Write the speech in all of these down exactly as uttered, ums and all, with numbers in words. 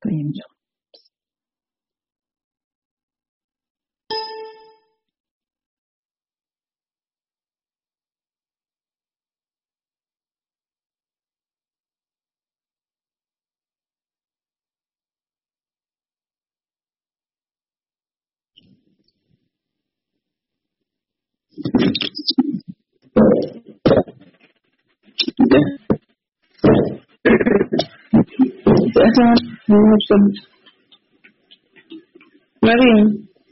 طيب إن شاء الله. مريم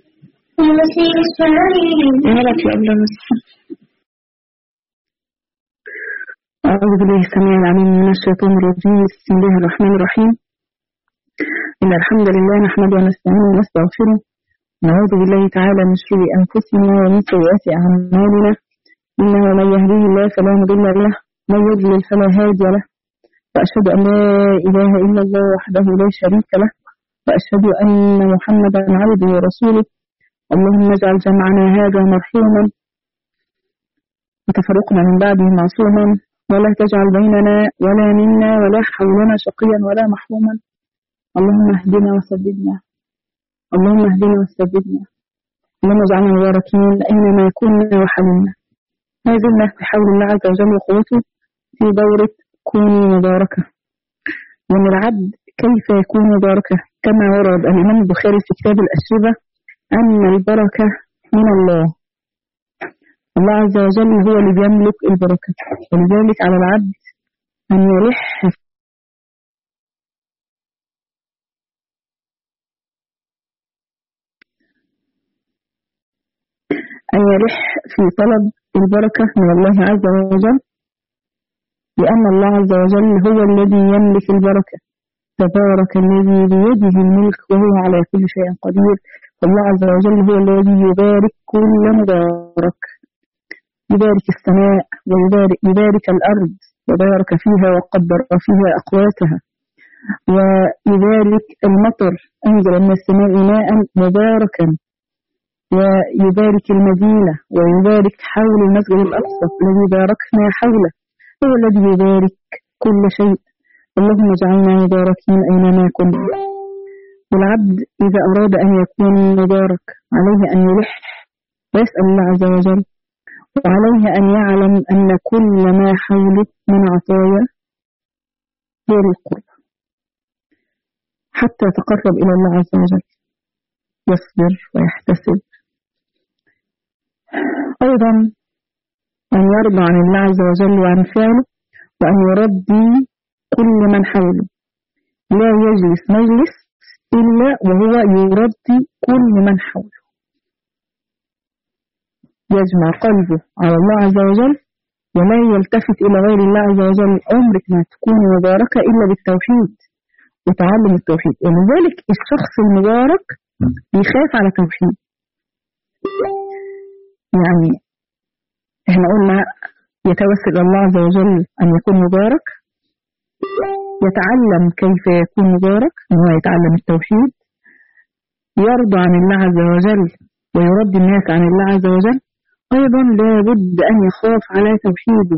مالك يا أبلة مسح. أعوذ بالله السميع العليم من الشيطان الرجيم. بسم الله الرحمن الرحيم. إن الحمد لله نحمده ونستعينه ونستغفره. نعوذ بالله تعالى من شرور أنفسنا ومن سيئات أعمالنا. إنه من يهديه الله فلا مضل له ومن يضلل فلا هادي له. وأشهد أن لا إله إلا الله وحده لا شريك له وأشهد أن محمدا عبده ورسوله. اللهم اجعل جمعنا هذا مرحوما وتفرقنا من بعده معصوما ولا تجعل بيننا ولا منا ولا حولنا شقيا ولا محروما. اللهم اهدنا وسددنا اللهم اهدنا وسددنا اللهم اجعلنا مباركين أينما كنا وحلمنا. ما زلنا بحول الله عز وجل وقوته في دورة كوني مباركة. ومن العبد كيف يكون مباركة كما ورد الإمام البخاري في كتاب الأشربة أن البركة من الله. الله عز وجل هو اللي بيملك البركة، ولذلك على العبد أن يلح أن يلح في طلب البركة من الله عز وجل، لأن الله عز وجل هو الذي يملك البركة. تبارك الذي بيده الملك وهو على كل شيء قدير. فالله عز وجل هو الذي يبارك كل مبارك، يبارك السماء ويبارك يبارك الأرض وبارك فيها وقدر فيها أقواتها، ويبارك المطر أنزل من السماء ماء مباركا، ويبارك المدينة ويبارك حول المسجد الأقصى الذي باركنا حوله. هو الذي يبارك كل شيء. اللهم اجعلنا مباركين أينما كنا. والعبد إذا أراد أن يكون مبارك عليه أن يلح ويسأل الله عز وجل، وعليه أن يعلم أن كل ما حوله من عطايا هو القرب حتى يتقرب إلى الله عز وجل، يصبر ويحتسب. أيضا أن يرضى عن الله عز وجل وعن فعله، وأن يرضي كل من حوله. لا يجلس مجلس إلا وهو يرضي كل من حوله، يجمع قلبه على الله عز وجل ولا يلتفت إلى غير الله عز وجل. عمرك ما تكون مباركة إلا بالتوحيد وتعلم التوحيد. ولذلك الشخص المبارك يخاف على توحيد. يعني احنا قلنا يتوسل الله عز وجل أن يكون مبارك، يتعلم كيف يكون مبارك، هو يتعلم التوحيد، يرضى عن الله عز وجل ويرضي الناس عن الله عز وجل. أيضا لابد أن يخاف على توحيده.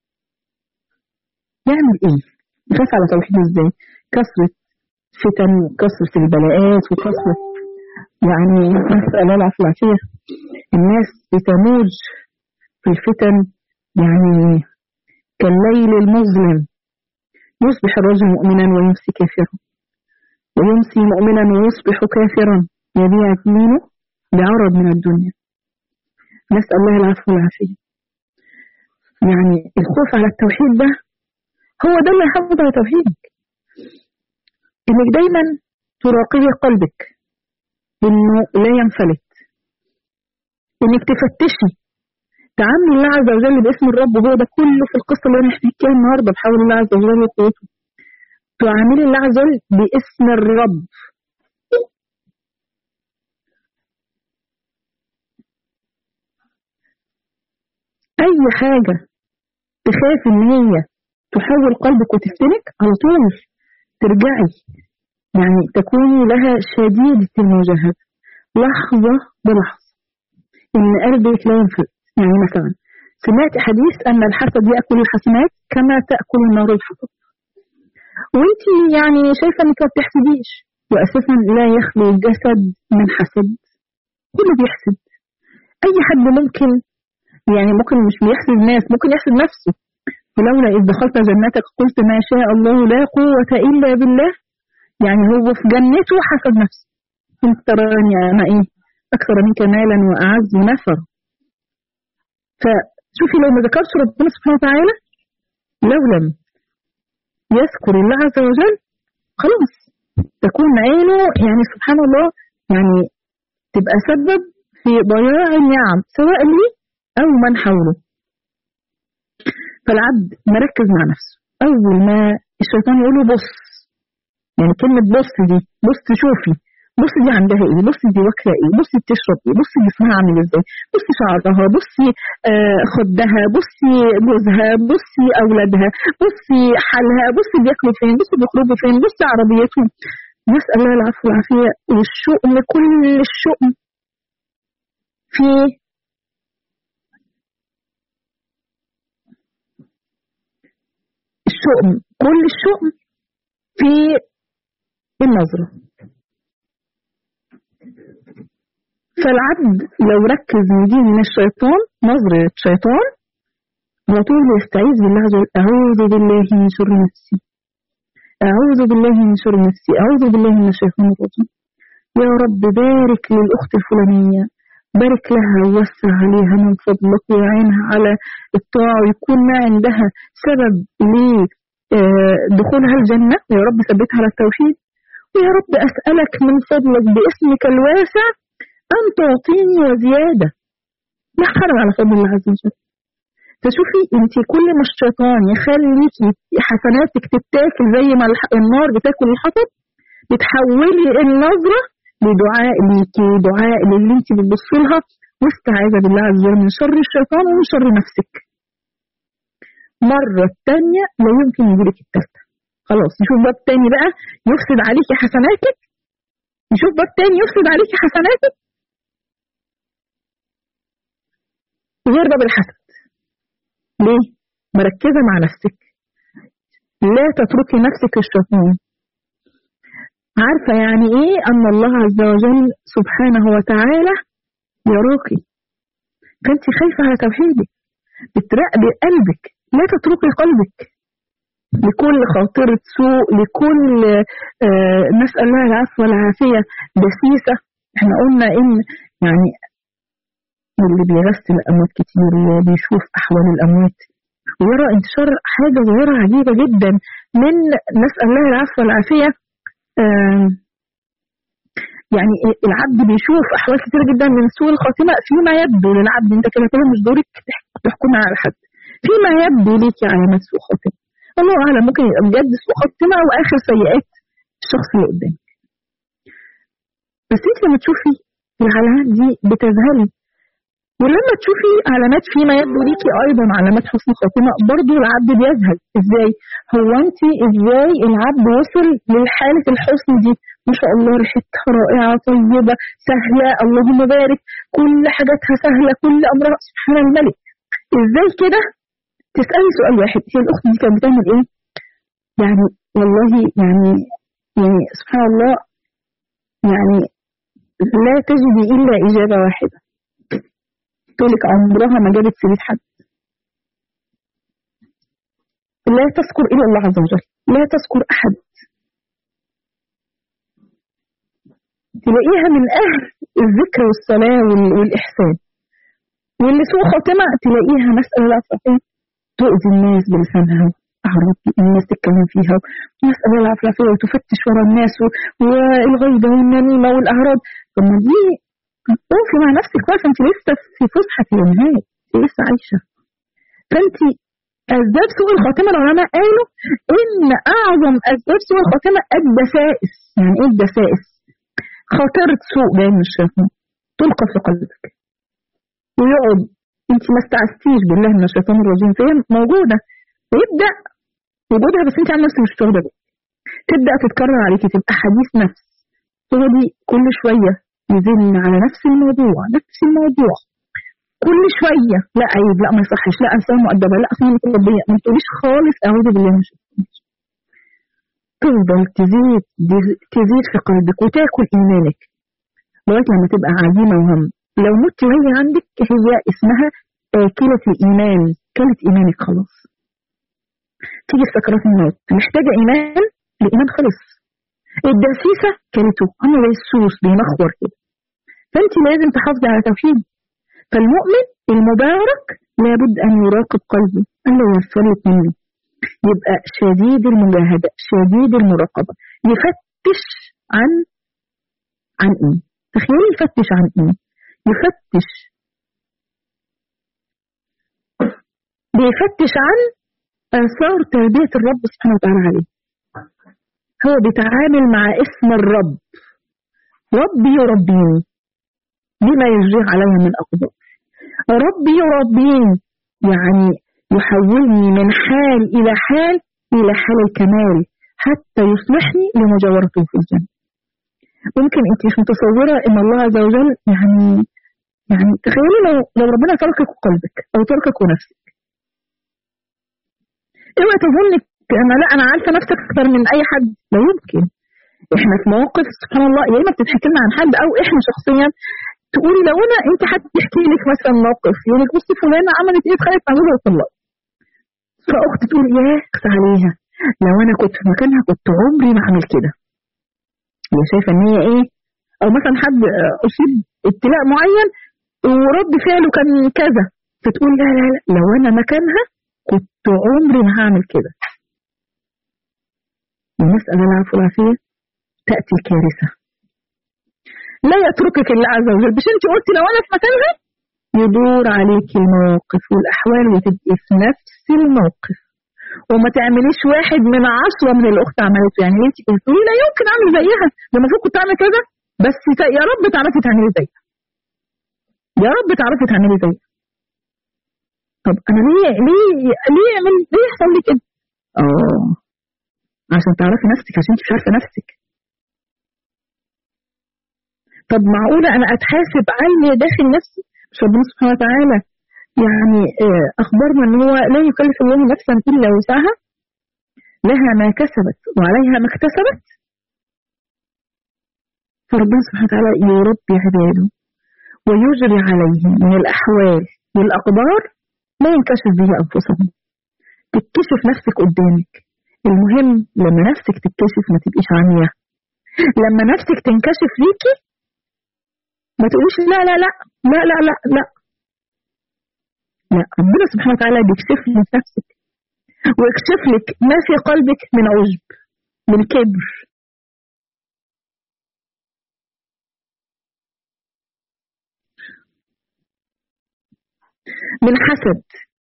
يعمل إيه؟ يخاف على توحيده إزاي؟ كثرة فتن وكثرة البلاءات وكثرة يعني نسأل الله العافية. الناس بتموج في الفتن يعني كالليل المظلم. يصبح الرجل مؤمنا ويمسي كافرا، ويمسي مؤمنا ويصبح كافرا، يبيع دينه بعرض من الدنيا. نسأل الله العفو والعافية. يعني الخوف على التوحيد ده هو ده اللي يحافظ على توحيدك. انك دايما تراقبي قلبك انه لا ينفلت، انك تفتشي تعامل الله عز وجل باسم الرب. وهو ده كله في القصة اللي انا هحكيها النهارده بحول الله عز وجل وقوته. تعاملي الله عز وجل باسم الرب. اي حاجة تخاف ان هي تحول قلبك وتفتنك على طول ترجعي، يعني تكوني لها شديدة المجاهدة لحظة بلحظة ان قلبك لا ينفلت. يعني مثلا سمعت حديث أن الحسد يأكل الحسنات كما تأكل النار الحطب. وانت يعني شايفة انك ما بتحسديش، واساسا لا يخلو الجسد من حسد، كله بيحسد. اي حد ممكن، يعني ممكن مش بيحسد الناس، ممكن يحسد نفسه. ولولا إذ دخلت جنتك قلت ما شاء الله لا قوة إلا بالله، يعني هو في جنته حسد نفسه، كنت تراني أنا إيه أكثر منك مالا وأعز نفر. فشوفي لو ما ذكرش ربنا سبحانه وتعالى، لو لم يذكر الله عز وجل، خلاص تكون عينه يعني سبحان الله يعني تبقى سبب في ضياع النعم سواء لي أو من حوله. فالعبد مركز مع نفسه، أول ما الشيطان يقوله بص، يعني كلمة بص دي، بص شوفي، بص دي عندها ايه، بص دي واكله ايه، بص بتشرب ايه، بص جسمها عامل ازاي، بص شعرها، بصي آه خدها، بصي جوزها، بصي اولادها، بصي حالها، بصي بياكلوا فين، بصي بيخرجوا فين، بصي عربيتهم. نسأل الله العفو والعافية. والشؤم كل الشؤم في الشؤم كل الشؤم في النظرة. فالعبد لو ركز من دي من الشيطان، نظرة شيطان، على طول يستعيذ بالله عز وجل، أعوذ بالله من شر نفسي، أعوذ بالله من شر نفسي، أعوذ بالله من الشيطان الرجيم. يا رب بارك للأخت الفلانية، بارك لها ووسع عليها من فضلك ويعينها على الطاعة، ويكون ما عندها سبب لدخولها الجنة، يا رب ثبتها على التوحيد. ويا رب أسألك من فضلك باسمك الواسع أن تعطيني وزيادة، لا حرم على فضل الله عز وجل. فشوفي انت كل ما الشيطان يخليكي حسناتك تتاكل زي ما النار بتاكل الحطب، بتحولي النظرة لدعاء ليكي، دعاء للي انت بتبصي لها، واستعاذة بالله عز وجل من شر الشيطان ومن شر نفسك. مرة الثانية لا يمكن يجيلك الثالثة. خلاص نشوف باب تاني بقى يفسد عليكي حسناتك، نشوف باب تاني يفسد عليكي حسناتك غير باب الحسد. ليه؟ مركزة مع نفسك، لا تتركي نفسك الشيطان. عارفة يعني ايه أن الله عز وجل سبحانه وتعالى يراكي، فانت خايفة على توحيدك، بتراقبي قلبك، لا تتركي قلبك لكل خاطرة سوء، لكل آه نسأل الله العفو والعافية دسيسة. احنا قلنا ان يعني اللي بيغسل الأموات كتير وبيشوف أحوال الأموات ويرى انتشار حاجة ظاهرة عجيبة جدا من نسأل الله العفو والعافية. آه يعني العبد بيشوف أحوال كتير جدا من سوء الخاتمة فيما يبدو للعبد. انت كده كده مش دورك تحكم على حد، فيما يبدو ليكي علامات سوء خاتمة، الله أعلم ممكن يبقى بجد سوء خاتمة وآخر سيئات الشخص اللي قدامك. بس انت لما تشوفي العلامات دي بتذهلي، ولما تشوفي علامات فيما يبدو ليكي ايضا علامات حسن خاتمه برضه العبد بيذهل. ازاي؟ هو انت ازاي العبد وصل للحاله الحسن دي؟ ما شاء الله ريحتها رائعه طيبه سهله، اللهم بارك، كل حاجاتها سهله، كل امرها سبحان الملك. ازاي كده؟ تسالي سؤال واحد، هي الاخت دي كانت بتعمل ايه؟ يعني والله يعني يعني سبحان الله، يعني لا تجدي الا اجابه واحده تقولك عمرها ما جابت سيرة حد. لا تذكر إلا الله عز وجل، لا تذكر أحد. تلاقيها من أهل الذكر والصلاة والإحسان، واللي سوء خاتمة تلاقيها مسألة العفافية تؤذي الناس بلسانها، أعرض الناس تتكلم فيها، مسألة العفافية وتفتش ورا الناس والغيبة والنميمة والأعراض. ثم دي وقفي مع نفسك بقى، انت لسه في فسحة النهاية، انت لسه عايشة. فانت أسباب سوء الخاتمة العلماء قالوا إن أعظم أسباب سوء الخاتمة الدسائس. يعني إيه الدسائس؟ خاطرة سوء جاية من الشيطان تلقى في قلبك ويقعد انت ما استعذتيش بالله من الشيطان الرجيم، فهي موجودة ويبدأ وجودها بس انت عن نفسك مش واخدة بالك، تبدأ تتكرر عليكي، تبقى حديث نفس، تقعدي كل شوية يزن على نفس الموضوع نفس الموضوع كل شوية، لا عيب، لا ما يصحش، لا انسان مؤدبة، لا اصلا متربية، ما تقوليش خالص اعوذ بالله من الشيطان. تفضل تزيد تزيد في قلبك وتاكل إيمانك لغاية لما تبقى عزيمة وهم. لو مت وهي عندك هي اسمها آكلة الإيمان، كلت إيمانك خلاص. تيجي في سكرات الموت محتاجة إيمان، الإيمان خلص. الدسيسة كلته عاملة زي السوس بيمخور كده، فأنت لازم تحافظي على توحيد. فالمؤمن المبارك لابد أن يراقب قلبه ألا ينفلت منه، يبقى شديد المجاهدة شديد المراقبة، يفتش عن عن إيه؟ تخيلي يفتش عن إيه؟ يفتش بيفتش عن آثار تربية الرب سبحانه وتعالى عليه. هو بيتعامل مع اسم الرب، ربي يربيني بما يجري علي من أقدار. ربي يربيني يعني يحولني من حال إلى حال إلى حال الكمال حتى يصلحني لمجاورته في الجنة. ممكن أنت مش متصورة إن الله عز وجل يعني يعني تخيلي لو لو ربنا تركك قلبك أو تركك ونفسك. اوعي تظنك أنا لا أنا عارفة نفسك أكثر من أي حد، لا يمكن. إحنا في مواقف سبحان الله يا إما بتتحكي لنا عن حد أو إحنا شخصيا تقولي لو أنا أنت حد يحكي لك مثلا موقف يقول لك بصي فلانة عملت إيه اتخانقت مع جوزها وطلقت، فأختي تقول يا اخس عليها لو أنا كنت في مكانها كنت عمري ما أعمل كده. هي شايفة إن هي إيه، أو مثلا حد أصيب ابتلاء معين ورد فعله كان كذا، فتقول لا لا لا لو أنا مكانها كنت عمري ما هعمل كده. ونسأل العفو والعافية تأتي الكارثة، لا يتركك الله عز وجل. مش انت قلتي لو انا في مكانها، يدور عليك المواقف والاحوال وتبقي في نفس الموقف وما تعمليش واحد من عشرة من الاخت عملته. يعني انت بتقولي لا يمكن اعمل زيها، ده المفروض كنت اعمل كذا، بس يا رب تعرفي تعملي زيها، يا رب تعرفي تعملي زيها. طب انا ليه ليه ليه اعمل ليه يحصل لي كده؟ اه عشان تعرفي نفسك، عشان انت مش عارفه نفسك. طب معقولة أنا أتحاسب على داخل نفسي؟ مش ربنا سبحانه وتعالى يعني أخبرنا أن هو لا يكلف الله نفسا إلا وسعها، لها ما كسبت وعليها ما اكتسبت. فربنا سبحانه وتعالى يربي عباده ويجري عليهم من الأحوال والأقدار لا ينكشف به أنفسهم. تكشف نفسك قدامك، المهم لما نفسك تتكشف ما تبقيش عمية. لما نفسك تنكشف ليكي ما تقوليش لا لا لا لا لا لا لا لا. ربنا سبحانه وتعالى بيكشف لك نفسك ويكشف لك ما في قلبك من عجب، من كبر، من حسد،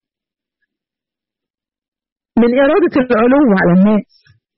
من إرادة العلو على الناس.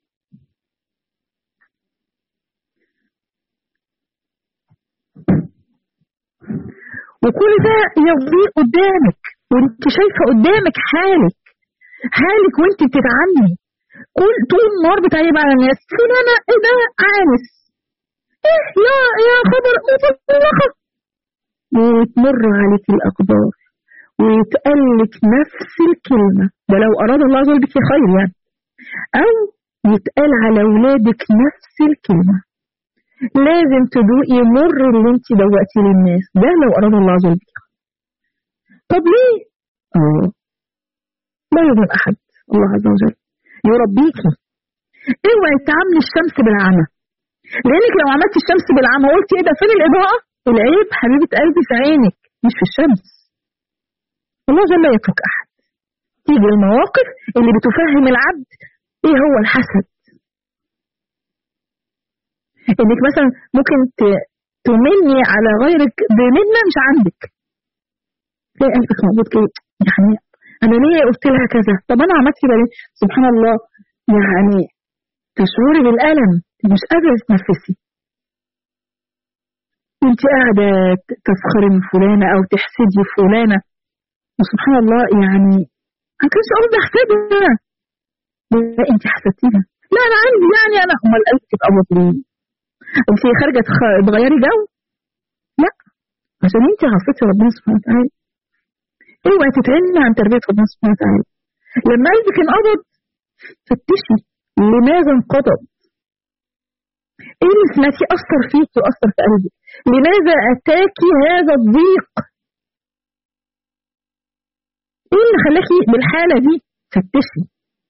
وكل ده يضيق قدامك وانت شايفة قدامك حالك حالك وانت بتتعاملي كل طول النهار بتعيب على الناس. فلانة ايه ده عانس، ايه يا يا خبر مطلقة، وتمر عليك الأقدار ويتقلك نفس الكلمة، ده لو أراد الله عز وجل بك خير يعني، أو يتقال على أولادك نفس الكلمة. لازم تدوقي مر اللي انت دوقتي للناس، ده لو أراد الله عز وجل. طب ليه؟ اه لا يظن أحد الله عز وجل يربيكي. اوعي تعاملي الشمس بالعمى، لأنك لو عملتي الشمس بالعمى قلتي ايه ده فين الإضاءة؟ العيب حبيبة قلبي في عينك مش في الشمس. الله جل لا يترك أحد. تيجي المواقف اللي بتفهم العبد ايه هو الحسد، انك مثلا ممكن تمني على غيرك بمنة مش عندك، تلاقي قلبك موجود كده يعني انا ليه قلت لها كذا، طب انا عملت كده ليه؟ سبحان الله يعني تشعري بالألم مش قادرة تتنفسي انت قاعدة تفخري من فلانة او تحسدي فلانة، وسبحان الله يعني ما كانش قصدي احسدها، لا انت حسدتيها، لا انا عندي يعني انا امال قلبك اتقبض ليه؟ انت خارجة تغيري جو؟ لا عشان انت عصيتي ربنا سبحانه وتعالى. اوعي تتعلمي عن تربية ربنا سبحانه وتعالى. لما قلبك انقبض فتشي لماذا انقضت؟ ايه اللي سمعتيه اثر فيك واثر في قلبك؟ لماذا اتاكي هذا الضيق؟ ايه اللي خلاكي بالحاله دي؟ فتشي.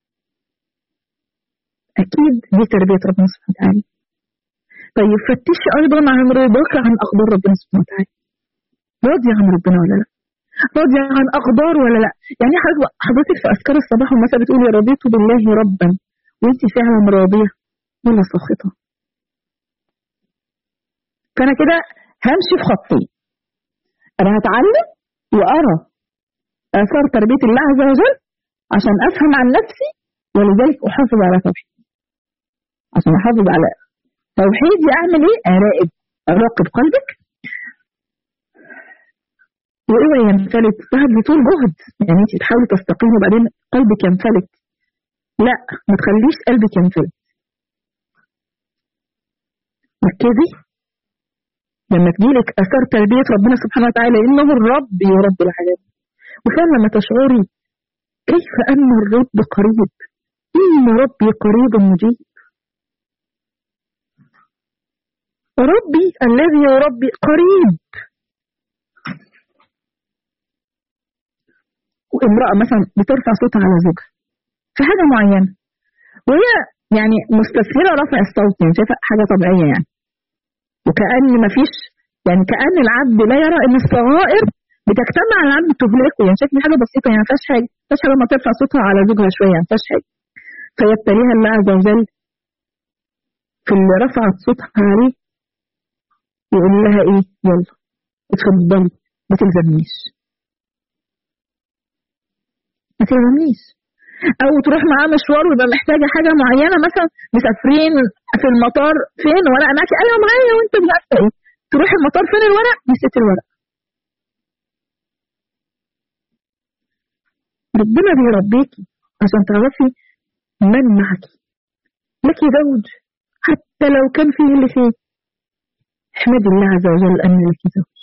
اكيد دي تربيه ربنا سبحانه وتعالى. طيب فتشي ايضا عن رضاك عن اقدار ربنا سبحانه وتعالى. راضيه عن ربنا ولا لا؟ راضيه عن اقدار ولا لا؟ يعني حضرتك في اذكار الصباح والمساء بتقولي رضيت بالله ربا، وانت فعلا راضيه ولا ساخطه؟ فانا كده همشي في خطين. انا هتعلم وارى اثار تربيه الله عز وجل عشان افهم عن نفسي، ولذلك احافظ على توحيدي. عشان احافظ على توحيدي اعمل ايه؟ اراقب اراقب قلبك، واوعي ينفلت. تهدي طول جهد، يعني انت تحاولي تستقيمي وبعدين قلبك ينفلت. لا، ما تخليش قلبك ينفلت. ركزي لما تجيلك اثار تربيه ربنا سبحانه وتعالى، انه الرب يرب الحاجات. وكان لما تشعري كيف ان الرب قريب، ان ربي قريب مجيب. ربي الذي يربي قريب. وامرأة مثلا بترفع صوتها على زوجها في حاجة معينة، وهي يعني مستسهلة رفع الصوت، يعني شايفة حاجة طبيعية يعني، وكأن مفيش، يعني كأن العبد لا يرى ان الصغائر بتجتمع على العبد تهلكه، يعني شايف حاجة بسيطة، يعني ما فيهاش حاجة، ما فيهاش حاجة لما ترفع صوتها على زوجها شوية، يعني ما فيهاش حاجة. فيبتليها الله عز وجل في اللي رفعت صوتها عليه، يقول لها ايه؟ يلا اتفضلي ما تلزمنيش، ما تلزمنيش. او تروح معاه مشوار ويبقى محتاجه حاجه معينه، مثلا مسافرين في المطار، فين ورق معاكي؟ ايوه معايا، وانت مش عارفه ايه. تروح المطار، فين الورق؟ نسيت الورق. ربنا بيربيكي عشان تعرفي من معك. لك زوج حتى لو كان فيه اللي فيه، احمد الله عز وجل ان لك زوج.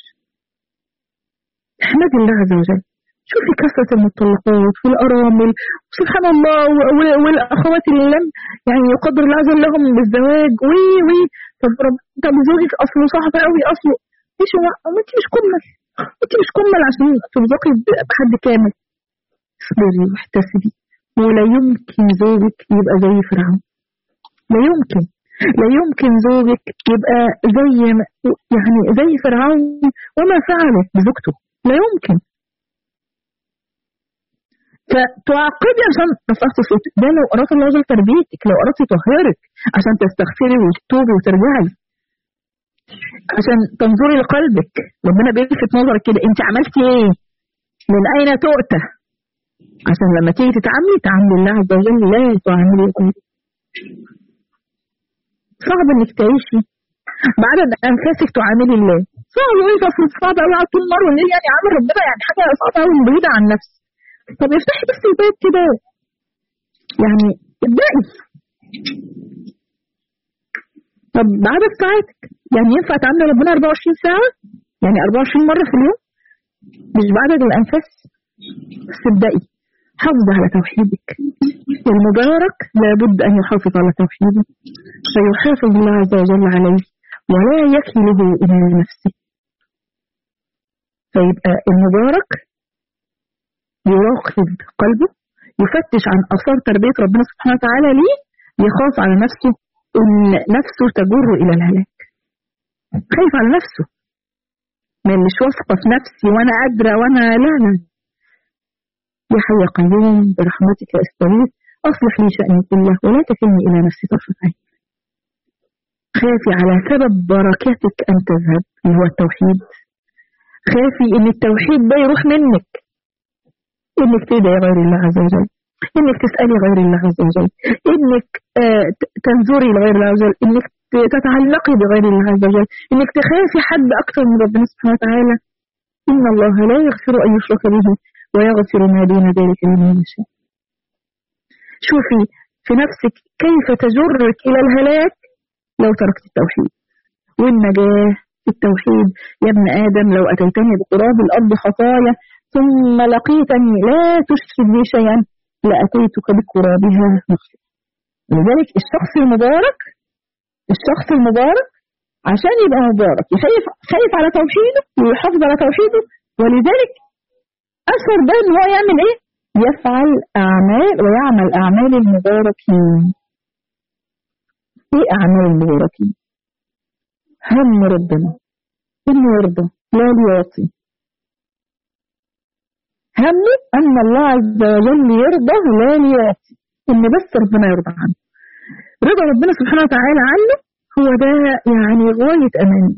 احمد الله عز وجل. شوفي كثرة المطلقات والأرامل، سبحان الله، والأخوات اللي لم يعني يقدر الله عز وجل لهم بالزواج، وي وي طب طب زوجك أصله صعب قوي، أصله مش هو، أنت مش كمل، أنت مش كمل عشان ترزقي بحد كامل. اصبري واحتسبي، ولا يمكن زوجك يبقى زي فرعون. لا يمكن، لا يمكن زوجك يبقى زي يعني زي فرعون وما فعله بزوجته، لا يمكن. فتعاقبي عشان رفعت صوتك، ده لو أردت الله عز تربيتك، لو أردت تطهرك عشان تستغفري وتتوبي وترجعي، عشان تنظري لقلبك. ربنا بيلفت نظرك كده، انت عملتي ايه؟ من اين تؤتى؟ عشان لما تيجي تتعاملي تعاملي الله عز وجل، لا تعاملي غيرك. صعب انك تعيشي بعدد انفاسك تعاملي الله، صعب قوي، صعب قوي على طول النار والليل، يعني عامل ربنا يعني حاجه صعبه قوي بعيده عن نفسي. طب افتحي بس الباب كده، يعني ابدأي. طب بعدد ساعاتك، يعني ينفع تعاملي ربنا أربعة وعشرين ساعة؟ يعني أربعة وعشرين مرة في اليوم، مش بعدد الأنفاس. بس ابدأي، حافظي على توحيدك. المبارك لابد أن يحافظ على توحيده، فيحافظ الله عز وجل عليه ولا يكله إلى نفسه. فيبقى المبارك يراقب قلبه، يفتش عن أثار تربية ربنا سبحانه وتعالى ليه، يخاف على نفسه إن نفسه تجر إلى الهلاك. خايف على نفسه، ما مش واثقة في نفسي وأنا قادرة وأنا لا لا. يا حي يا قيوم برحمتك أستغيث أصلح لي شأني كله ولا تكلني إلى نفسي طرفة عين. خافي على سبب بركاتك أن تذهب اللي هو التوحيد. خافي إن التوحيد ده يروح منك، إنك تدعي غير الله عز وجل، إنك تسألي غير الله عز وجل، إنك آه تنظري لغير الله عز وجل، إنك تتعلقي بغير الله عز وجل، إنك تخافي حد أكثر من ربنا سبحانه وتعالى. إن الله لا يغفر أن يشرك به ويغفر ما دون ذلك لمن يشاء. شوفي في نفسك كيف تجرك إلى الهلاك لو تركت التوحيد. والنجاة في التوحيد. يا ابن آدم لو أتيتني بقراب الأرض خطايا ثم لقيتني لا تشرك بي شيئا لأتيتك بقرابها مغفرة. لذلك الشخص المبارك الشخص المبارك عشان يبقى مبارك يخاف خايف على توحيده ويحافظ على توحيده، ولذلك أشهر ده إن هو يعمل إيه؟ يفعل أعمال ويعمل أعمال المباركين. إيه أعمال المباركين؟ هم ربنا إنه يرضى لا ليعطي، همه أن الله عز وجل يرضى لا ليعطي، إن بس ربنا يرضى عنه. رضا ربنا سبحانه وتعالى عنه هو ده يعني غاية أماني.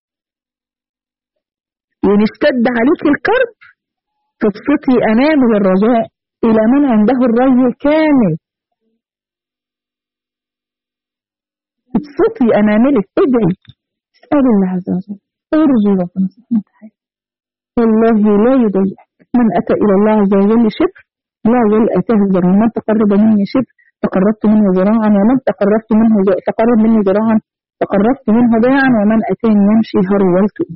وإن اشتد عليك الكرب فابسطي أنامل الرجاء إلى من عنده الري الكامل. ابسطي أناملك، ادعي، اسأل الله عز وجل، ارجو ربنا سبحانه وتعالى، والله لا يضيعك. من أتى إلى الله عز وجل شبر لا يزال أتاه ذراعا، من تقرب مني شبر تقربت منه ذراعا، ومن تقربت منه تقرب مني ذراعا تقربت منه باعا، ومن أتاني يمشي هرولته.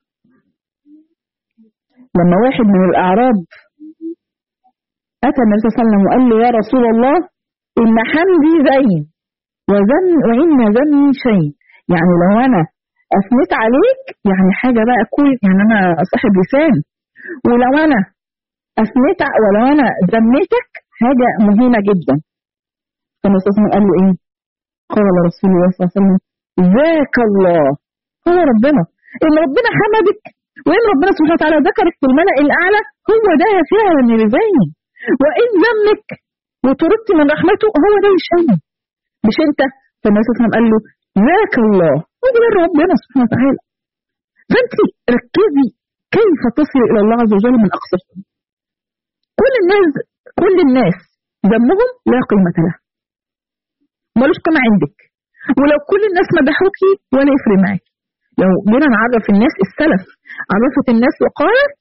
لما واحد من الأعراب أتى النبي صلى الله عليه وسلم وقال له يا رسول الله إن حمدي زين وزن وإن ذمي شيء، يعني لو أنا أثنيت عليك يعني حاجة بقى كل يعني أنا صاحب لسان، ولو أنا أثنيت ولو أنا ذميتك حاجة مهمة جدا. فالنبي صلى الله عليه وسلم قال له إيه؟ قال رسول الله صلى الله عليه وسلم ذاك الله، هو ربنا، إن ربنا حمدك وإن ربنا سبحانه وتعالى ذكرك في الملأ الأعلى هو ده فعلا يرزقني، وإن ذمك وطردت من رحمته هو ده يشاني مش أنت. فالنبي صلى الله عليه وسلم قال له ذاك الله، هو ده ربنا سبحانه وتعالى. فأنت ركزي كيف تصل إلى الله عز وجل من أقصى. كل الناس كل الناس ذمهم لا قيمة له، ملوش قيمة عندك، ولو كل الناس مدحوكي ولا يفرق معاكي. لو جينا نعرف الناس، السلف عرفت الناس وقالت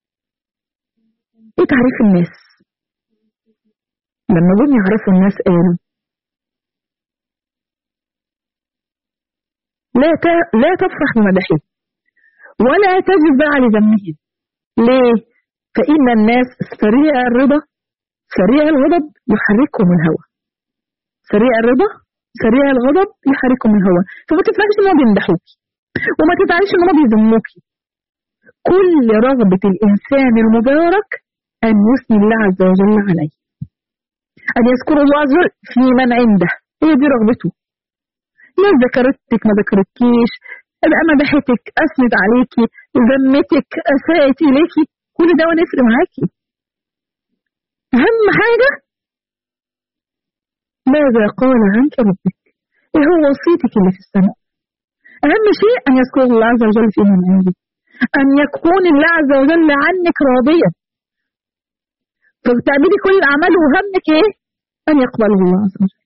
ايه تعريف الناس؟ لما جم يعرفوا الناس قالوا لا لا تفرح بمدحهم ولا تجزع لذمهم. ليه؟ فإن الناس سريع الرضا سريع الغضب يحركهم الهوى. سريع الرضا سريع الغضب يحركهم الهوى. فما تفرحش ان هم بيمدحوكي وما تزعلش ان هم بيذموكي. كل رغبة الإنسان المبارك أن يثني الله عز وجل عليه، أن يذكر الله عز وجل في من عنده، هي دي رغبته. لا ذكرتك ما ذكرتكيش، أبقى مدحتك، أسند عليكي، ذمتك، أساءت إليكي، كل ده ونفرق معاكي. أهم حاجة ماذا قال عنك ربك، إيه هو وصيتك اللي في السماء. أهم شيء أن يذكر الله عز وجل في من عنده، أن يكون الله عز وجل عنك راضيا، فبتعملي كل الأعمال وهمك إيه؟ أن يقبله الله عز وجل.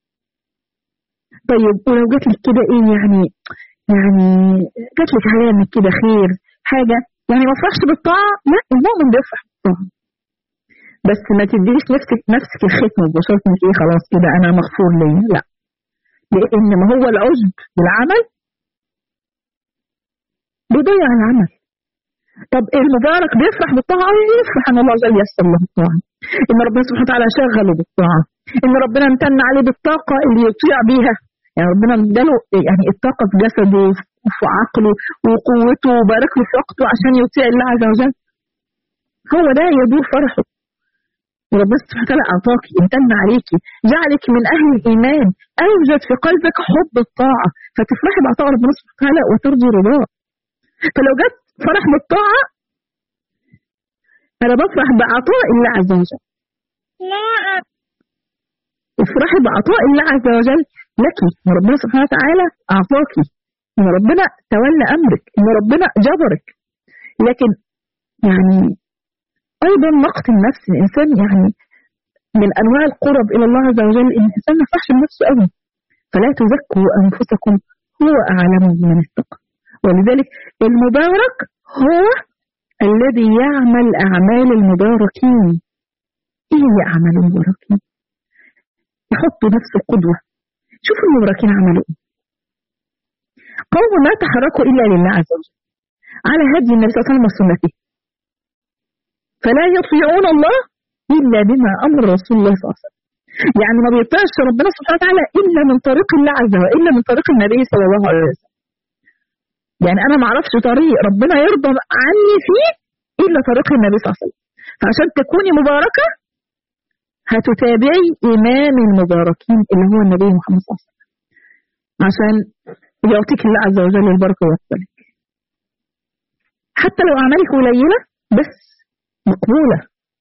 طيب ولو جات لك كده إيه يعني يعني جات لك عليها إنك كده خير حاجة، يعني ما افرحش بالطاعة؟ لا، المؤمن بيفرح بالطاعة، بس ما تديش نفسك نفسك الختم وبشرط إنك إيه خلاص كده أنا مغفور ليا، لا، لأن ما هو العجب بالعمل بيضيع العمل. طب المبارك بيفرح بالطاعة؟ يفرح أن الله عز وجل ييسر له الطاعة، إن ربنا سبحانه وتعالى شغله بالطاعة، إن ربنا امتن عليه بالطاقة اللي يطيع بيها، يعني ربنا اداله يعني الطاقة في جسده وفي عقله وقوته وبارك له في وقته عشان يطيع الله عز وجل. هو ده يدور فرحه. وربنا سبحانه وتعالى أعطاكي، امتن عليكي، جعلك من أهل الإيمان، أوجد في قلبك حب الطاعة، فتفرحي بعطاء ربنا سبحانه وتعالى وترجي رضاه. فلو جت فرح بالطاعة، أنا بفرح بعطاء الله عز وجل. افرحي بعطاء الله عز وجل لك، إن ربنا سبحانه وتعالى أعطاكي، إن ربنا تولى أمرك، إن ربنا جبرك. لكن يعني أيضا نقت النفس، الإنسان يعني من أنواع القرب إلى الله عز وجل إن الإنسان ما يفرحش بنفسه أبدا. فلا تزكوا أنفسكم هو أعلم بمن اتقى. ولذلك المبارك هو الذي يعمل أعمال المباركين. إيه هي أعمال المباركين؟ يحطوا نفسه قدوة. شوفوا المباركين عملوا إيه. قوم ما تحركوا إلا لله عز وجل على هدي النبي صلى الله عليه وسلم وسنته، فلا يطيعون الله إلا بما أمر رسول الله صلى الله عليه وسلم. يعني ما بيطيعش ربنا سبحانه وتعالى إلا من طريق الله عز وجل، إلا من طريق النبي صلى الله عليه وسلم. يعني أنا ما أعرفش طريق ربنا يرضى عني فيه إلا طريق النبي صلى الله عليه وسلم. فعشان تكوني مباركة هتتابعي إمام المباركين اللي هو النبي محمد صلى الله عليه وسلم، عشان يعطيك الله عز وجل البركة والسلام. حتى لو أعمالك قليلة بس مقبولة.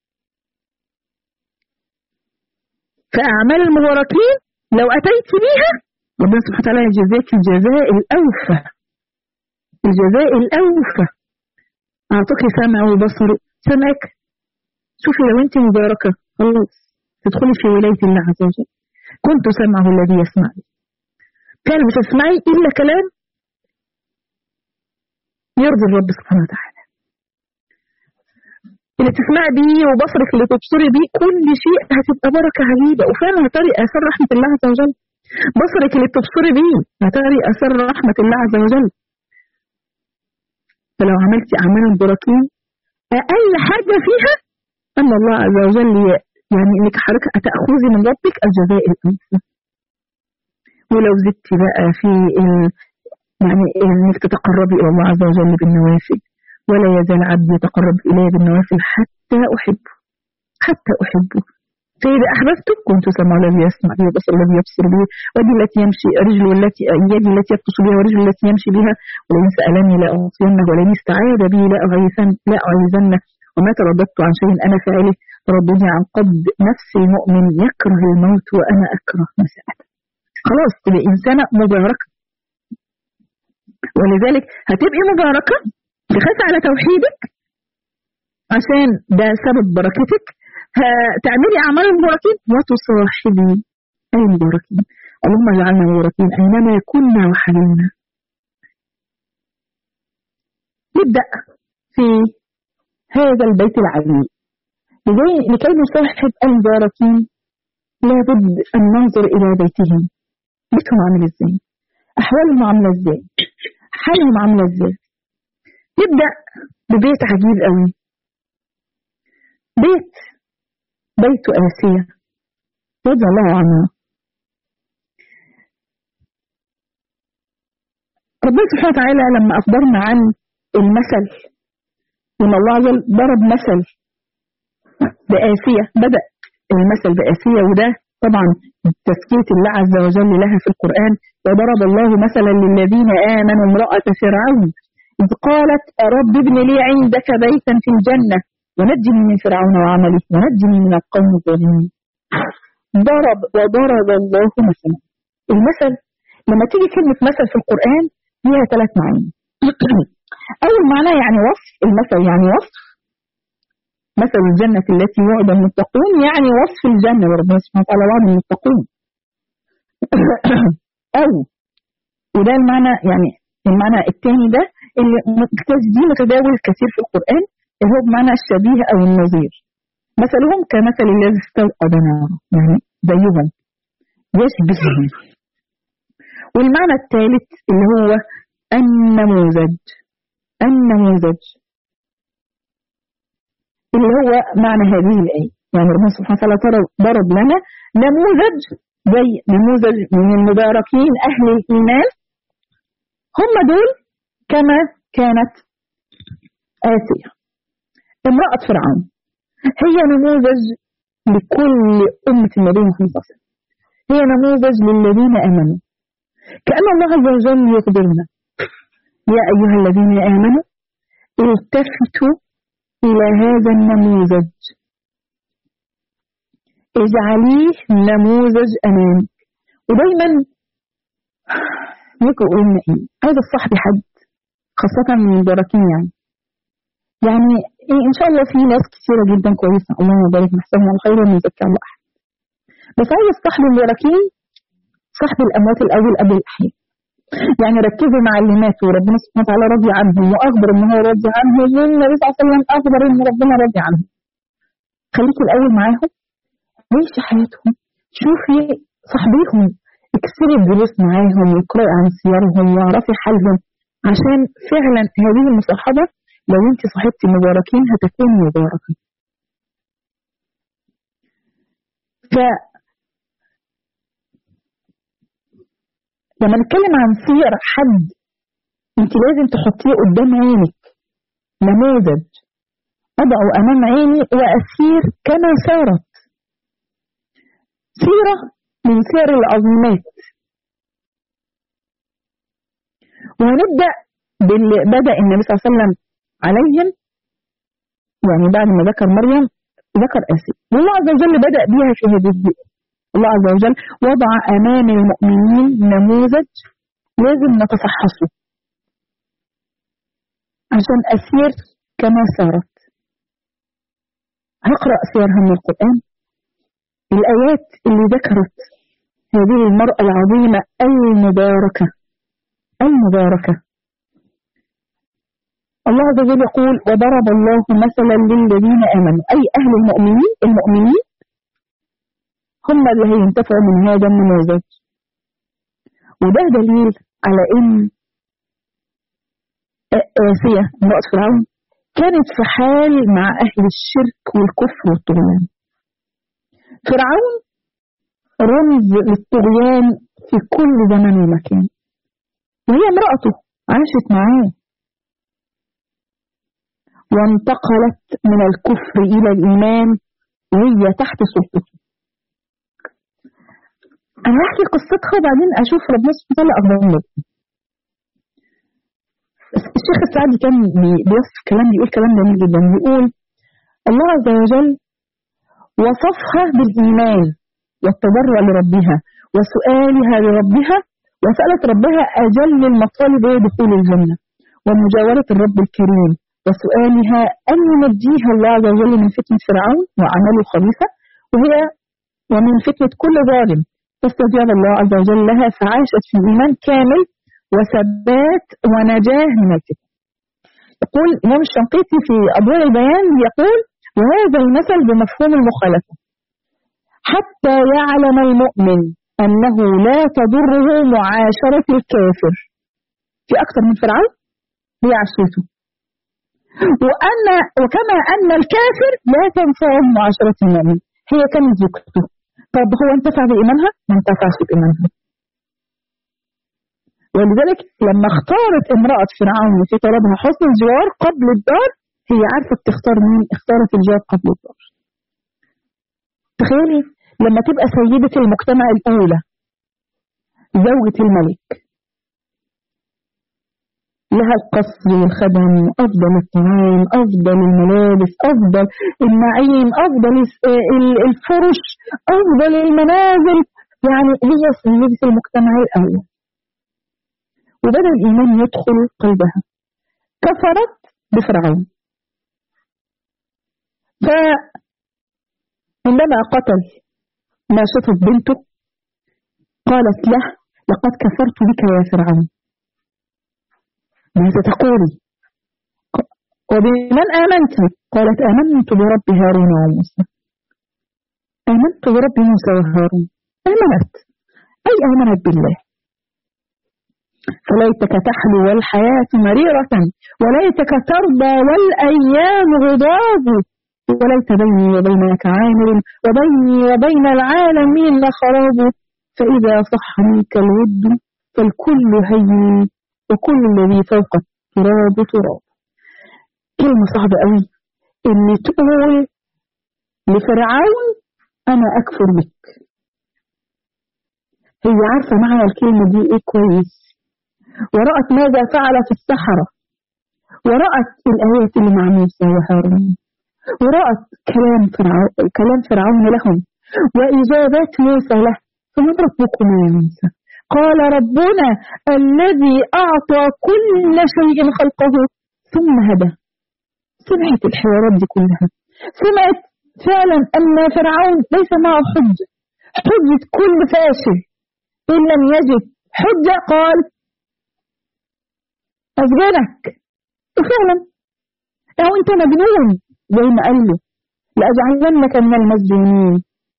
فأعمال المباركين لو أتيت بيها ربنا سبحانه وتعالى يجزاك الجزاء الأوفى، الجزاء الأوفى. أعطيك سمع وبصر. سمعك شوفي لو أنت مباركة خلاص تدخلي في ولاية الله عز وجل. كنت سمعه الذي يسمع به، كان مش تسمعي إلا كلام يرضي الرب سبحانه وتعالى. اللي تسمعي بيه وبصرك اللي تبصري بيه كل شيء هتبقى بركة عجيبة، وفعلا هتري آثار رحمة الله عز وجل. بصرك اللي بتبصري بيه هتري آثار رحمة الله عز وجل. فلو عملتي أعمال البراكين أقل حاجة فيها أن الله عز وجل يعني إنك حضرتك هتأخذي من ربك الجزاء الأوفى. ولو زدتي بقى في يعني إنك تتقربي إلى الله عز وجل بالنوافل، ولا يزال عبد يتقرب إليه بالنوافل حتى أحبه، حتى أحبه. فإذا أحببته كنت سمع الذي يسمع به وبصر الذي يبصر به ودي التي يمشي رجل التي يدي التي يبطش بها ورجل التي يمشي بها ولئن سألني لا أعطينه ولئن استعاذ بي لا أغيثن لا أعيذنه وما ترددت عن شيء أنا فاعله ترددي عن قبض نفس المؤمن يكره الموت وأنا أكره مساءته. خلاص تبقى إنسانة مباركة. ولذلك هتبقي مباركة تخاف على توحيدك عشان ده سبب بركتك. تعملي أعمال المباركين وتصاحبي المباركين. اللهم اجعلنا مباركين أينما كنا وحللنا. نبدأ في هذا البيت العظيم. لكي نصاحب المباركين لابد أن ننظر إلى بيتهم، بيتهم عامل ازاي، أحوالهم عاملة ازاي، حالهم عاملة ازاي. نبدأ ببيت عجيب قوي، بيت بيت آسيا رضي الله عنها. ربنا سبحانه وتعالى لما أخبرنا عن المثل إن الله عز وجل ضرب مثل بآسيا، بدأ المثل بآسيا، وده طبعا تزكية الله عز وجل لها في القرآن. وضرب الله مثلا للذين آمنوا امرأة فرعون إذ قالت رب ابن لي عندك بيتا في الجنة ونجني من فرعون وعمله ونجني من القوم الظالمين. ضرب وضرب الله مثلا. المثل لما تيجي كلمة مثل في القرآن ليها ثلاث معاني. أول معنى يعني وصف، المثل يعني وصف، مثل الجنة التي وعد المتقون يعني وصف الجنة وربنا سبحانه وتعالى وعد المتقون. أو وده المعنى يعني المعنى الثاني ده اللي دي متداول كثير في القرآن اللي هو بمعنى الشبيه أو النظير. مثلهم كمثل الذي استوقد نارا، يعني زيهم يشبههم. والمعنى الثالث اللي هو النموذج، النموذج اللي هو معنى هذه الآية. يعني ربنا سبحانه وتعالى ضرب لنا نموذج زي نموذج من المباركين أهل الإيمان، هم دول كما كانت آسيا امرأة فرعون. هي نموذج لكل أمة النبي محمد صلى الله عليه وسلم، هي نموذج للذين آمنوا. كأن الله عز وجل يخبرنا يا أيها الذين آمنوا التفتوا إلى هذا النموذج، اجعليه نموذج أمامك. ودايما يقول قلنا إيه عايز الصحبي حد خاصة من المباركين. يعني يعني إيه إن شاء الله في ناس كثيرة جدا كويسة اللهم بارك نحسبهم على خير ومن يزكى الله أحد، بس عايز الصحبي المباركين صاحب الأموات الأول قبل الأحياء. يعني ركزوا مع اللي ماتوا وربنا سبحانه وتعالى راضي عنهم وأخبر إن هو راضي عنهم والنبي صلى الله عليه وسلم أخبر إن ربنا راضي عنهم. خليكي الأول معاهم، عيشي حياتهم، شوفي صاحبيهم، اكسري الدروس معاهم واقرأي عن سيرهم واعرفي حالهم، عشان فعلا هذه المصاحبة لو انت صاحبتي مباركين هتكون مباركة. ف لما نتكلم عن سير حد انت لازم تحطيه قدام عينك نموذج، أضعه أمام عيني وأسير كما سارت. سيرة من سير العظيمات. وهنبدأ باللي بدأ النبي صلى الله عليه وسلم عليهم، يعني بعد ما ذكر مريم ذكر آسيا، والله عز وجل بدأ بها في هذه البيئة. الله عز وجل وضع أمام المؤمنين نموذج لازم نتفحصه عشان أسير كما سارت. هقرأ سيرها من القرآن، الآيات اللي ذكرت هذه المرأة العظيمة المباركة المباركة. الله عز وجل يقول: وضرب الله مثلا للذين آمنوا، أي أهل المؤمنين. المؤمنين هم اللي هينتفعوا من هذا النموذج. وده دليل على إن آسيا امرأة فرعون كانت في حال مع أهل الشرك والكفر والطغيان. فرعون رمز للطغيان في كل زمن ومكان، وهي امرأته عاشت معاه وانتقلت من الكفر إلى الإيمان وهي تحت سلطته. أنا أحكي قصتها وبعدين أشوف ربنا سبحانه وتعالى أخبرنا. الشيخ السعدي كان بيوصف كلام، بيقول كلام جميل جدا، بيقول: الله عز وجل وصفها بالإيمان والتضرع لربها وسؤالها لربها، وسألت ربها أجل المطالب وهي دخول الجنة ومجاورة الرب الكريم، وسؤالها أن ينجيها الله عز وجل من فتنة فرعون وعمله الخبيثة وهي ومن فتنة كل ظالم، فاستجاب الله عز وجل لها فعاشت في إيمان كامل وثبات ونجاه من الفتنة. يقول الإمام الشنقيطي في أضواء البيان، يقول: وهذا المثل بمفهوم المخالفة حتى يعلم المؤمن أنه لا تضره معاشرة الكافر. في أكثر من فرعون هي عشرته، وأن وكما أن الكافر لا تنفعه معاشرة المؤمن، هي كانت زوجته. طب هو انتفع بإيمانها؟ ما انتفعش بإيمانها. ولذلك لما اختارت امرأة فرعون في طلبها حسن الجوار قبل الدار، هي عارفة تختار مين، اختارت الجوار قبل الدار. تخيلي لما تبقى سيدة المجتمع الأولى، زوجة الملك، لها القصر والخدم، أفضل الطعام، أفضل الملابس، أفضل النعيم، أفضل الفرش، أفضل المنازل، يعني هي سيدة المجتمع الأول. وبدأ الإيمان يدخل قلبها، كفرت بفرعون. فعندما قتل ناشطة بنته قالت له: لقد كفرت بك يا فرعون. ماذا تقولي؟ وبمن آمنت؟ قالت: آمنت برب هارون وموسى. آمنت برب موسى وهارون. آمنت، أي آمنت بالله. فليتك تحلو والحياة مريرة، وليتك ترضى والأيام غضاب، وليت بيني وبينك عامر، وبيني وبين العالمين خراب، فإذا صح منك الود فالكل هين، وكل الذي فوق التراب تراب. كلمة صعبة قوي إن تقول لفرعون أنا أكفر بك. هي عارفة معنى الكلمة دي إيه كويس، ورأت ماذا فعل في السحرة، ورأت الآيات اللي مع موسى وهارون، ورأت كلام فرعون كلام فرعون لهم وإجابات موسى له. فمن ربكم يا موسى؟ قال: ربنا الذي أعطى كل شيء خلقه ثم هدى. سمعت الحوارات دي كلها، سمعت فعلا أن فرعون ليس معه حجة، حجة كل فاشل إن لم يجد حجة قال أسجنك. وفعلا أو أنت مجنون زي ما قال له: لأجعلنك من المسجونين.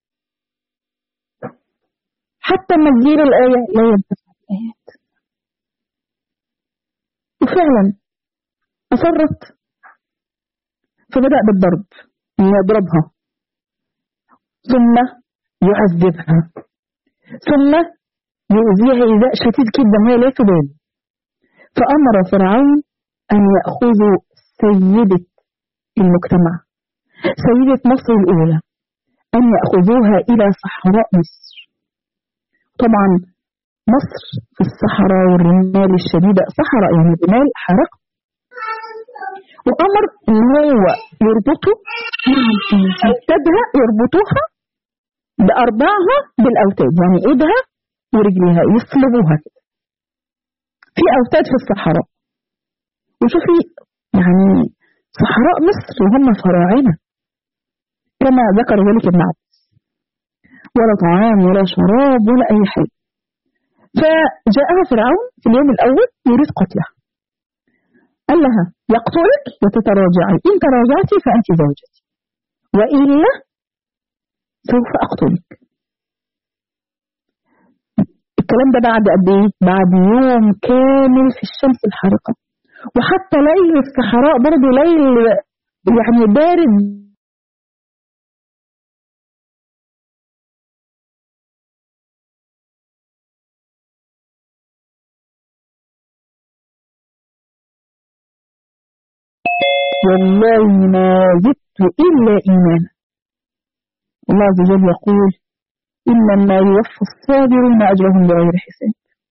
حتى ما تجيل الآية لا ينتفع الآيات. وفعلا أصرت، فبدأ بالضرب، يضربها ثم يعذبها ثم يؤذيها إيذاء شديد جدا وهي لا تبالي. فأمر فرعون أن يأخذوا سيدة المجتمع، سيدة مصر الأولى، أن يأخذوها إلى صحراء مصر. طبعا مصر في الصحراء والرمال الشديدة، صحراء يعني رمال حرق. وأمر إن هو يربطوا أوتادها، يربطوها بأربعها بالأوتاد، يعني إيدها ورجلها يصلبوها كده في أوتاد في الصحراء. وشوفي يعني صحراء مصر وهم فراعنة كما ذكر ذلك ابن عباس، ولا طعام ولا شراب ولا أي حاجة. فجاءها فرعون في اليوم الأول يريد قتلها، قال لها يقتلك وتتراجعي، إن تراجعتي فأنت زوجتي وإلا سوف أقتلك. الكلام ده بعد قد إيه؟ بعد يوم كامل في الشمس الحارقة، وحتى ليل الصحراء برضه ليل يعني بارد. والله ما زدت إلا إيمانا. الله عز وجل يقول إنما يوفى الصابرون أجرهم بغير حساب.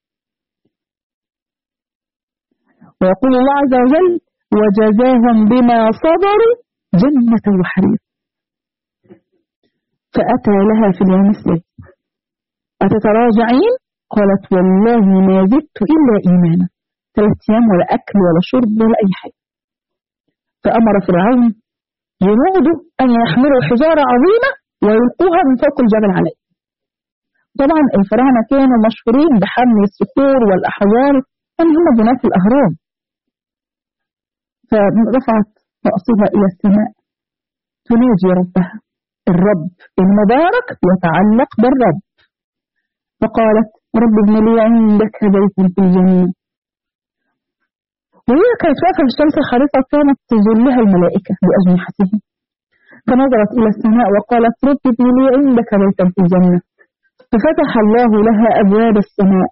ويقول الله عز وجل وجزاهم بما صبروا جنة وحرير. فأتى لها في اليوم الثالث أتتراجعين؟ قالت والله ما زدت إلا إيمانا. ثلاث أيام ولا أكل ولا شرب ولا أي حاجة. فأمر فرعون جنوده أن يحملوا حجارة عظيمة ويلقوها من فوق الجبل عليه. طبعا الفراعنة كانوا مشهورين بحمل الصخور والأحجار، أن هم بنات الأهرام. فرفعت رأسها إلى السماء تناجي ربها، الرب المبارك يتعلق بالرب. فقالت رب ابن لي عندك بيتا في الجنة. وهي كانت واقفة في الشمس الحارقة كانت تظلها الملائكة بأجنحتهم، فنظرت إلى السماء وقالت رب ابن لي عندك بيتا في الجنة. ففتح الله لها أبواب السماء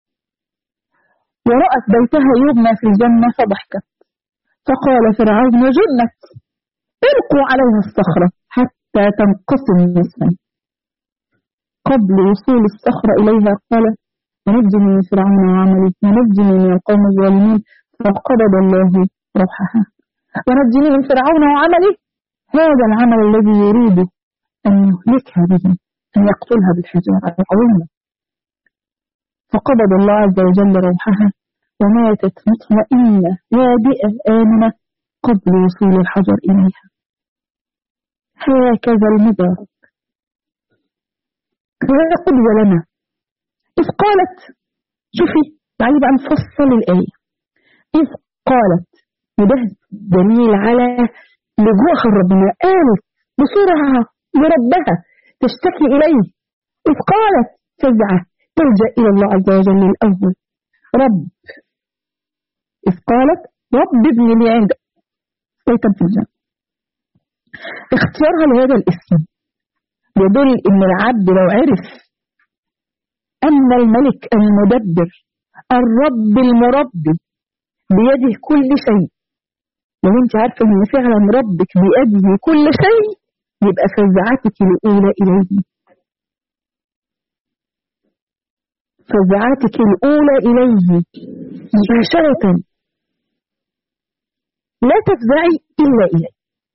ورأت بيتها يبنى في الجنة فضحكت. فقال فرعون جنت القوا عليها الصخرة حتى تنقسم نصفين. قبل وصول الصخرة إليها قال ونجني من فرعون وعمله ونجني من القوم الظالمين. فقبض الله روحها ونجني من فرعون وعمله، هذا العمل الذي يريد أن يهلكها به، أن يقتلها بالحجارة العظيمة. فقبض الله عز وجل روحها وماتت مطمئنة هادئة آمنة قبل وصول الحجر إليها. هكذا المبارك هذا قدوة لنا. إذ قالت، شوفي تعالي بقى نفصل الآية. إذ قالت، وده دليل على لجوءها لربنا، قالت بسرعة لربها تشتكي إليه. إذ قالت فزعة تلجأ إلى الله عز وجل الأول رب. إذ قالت رب ابن لي عندك بيتا في الجنة. اختيارها لهذا الاسم يدل إن العبد لو عرف أن الملك المدبر الرب المربي بيده كل شيء، لو انت عارفة ان فعلا ربك بيده كل شيء، يبقى فزعتك الأولى إليه، فزعتك الأولى إليه مباشرة، لا تفزعي إلا إليه،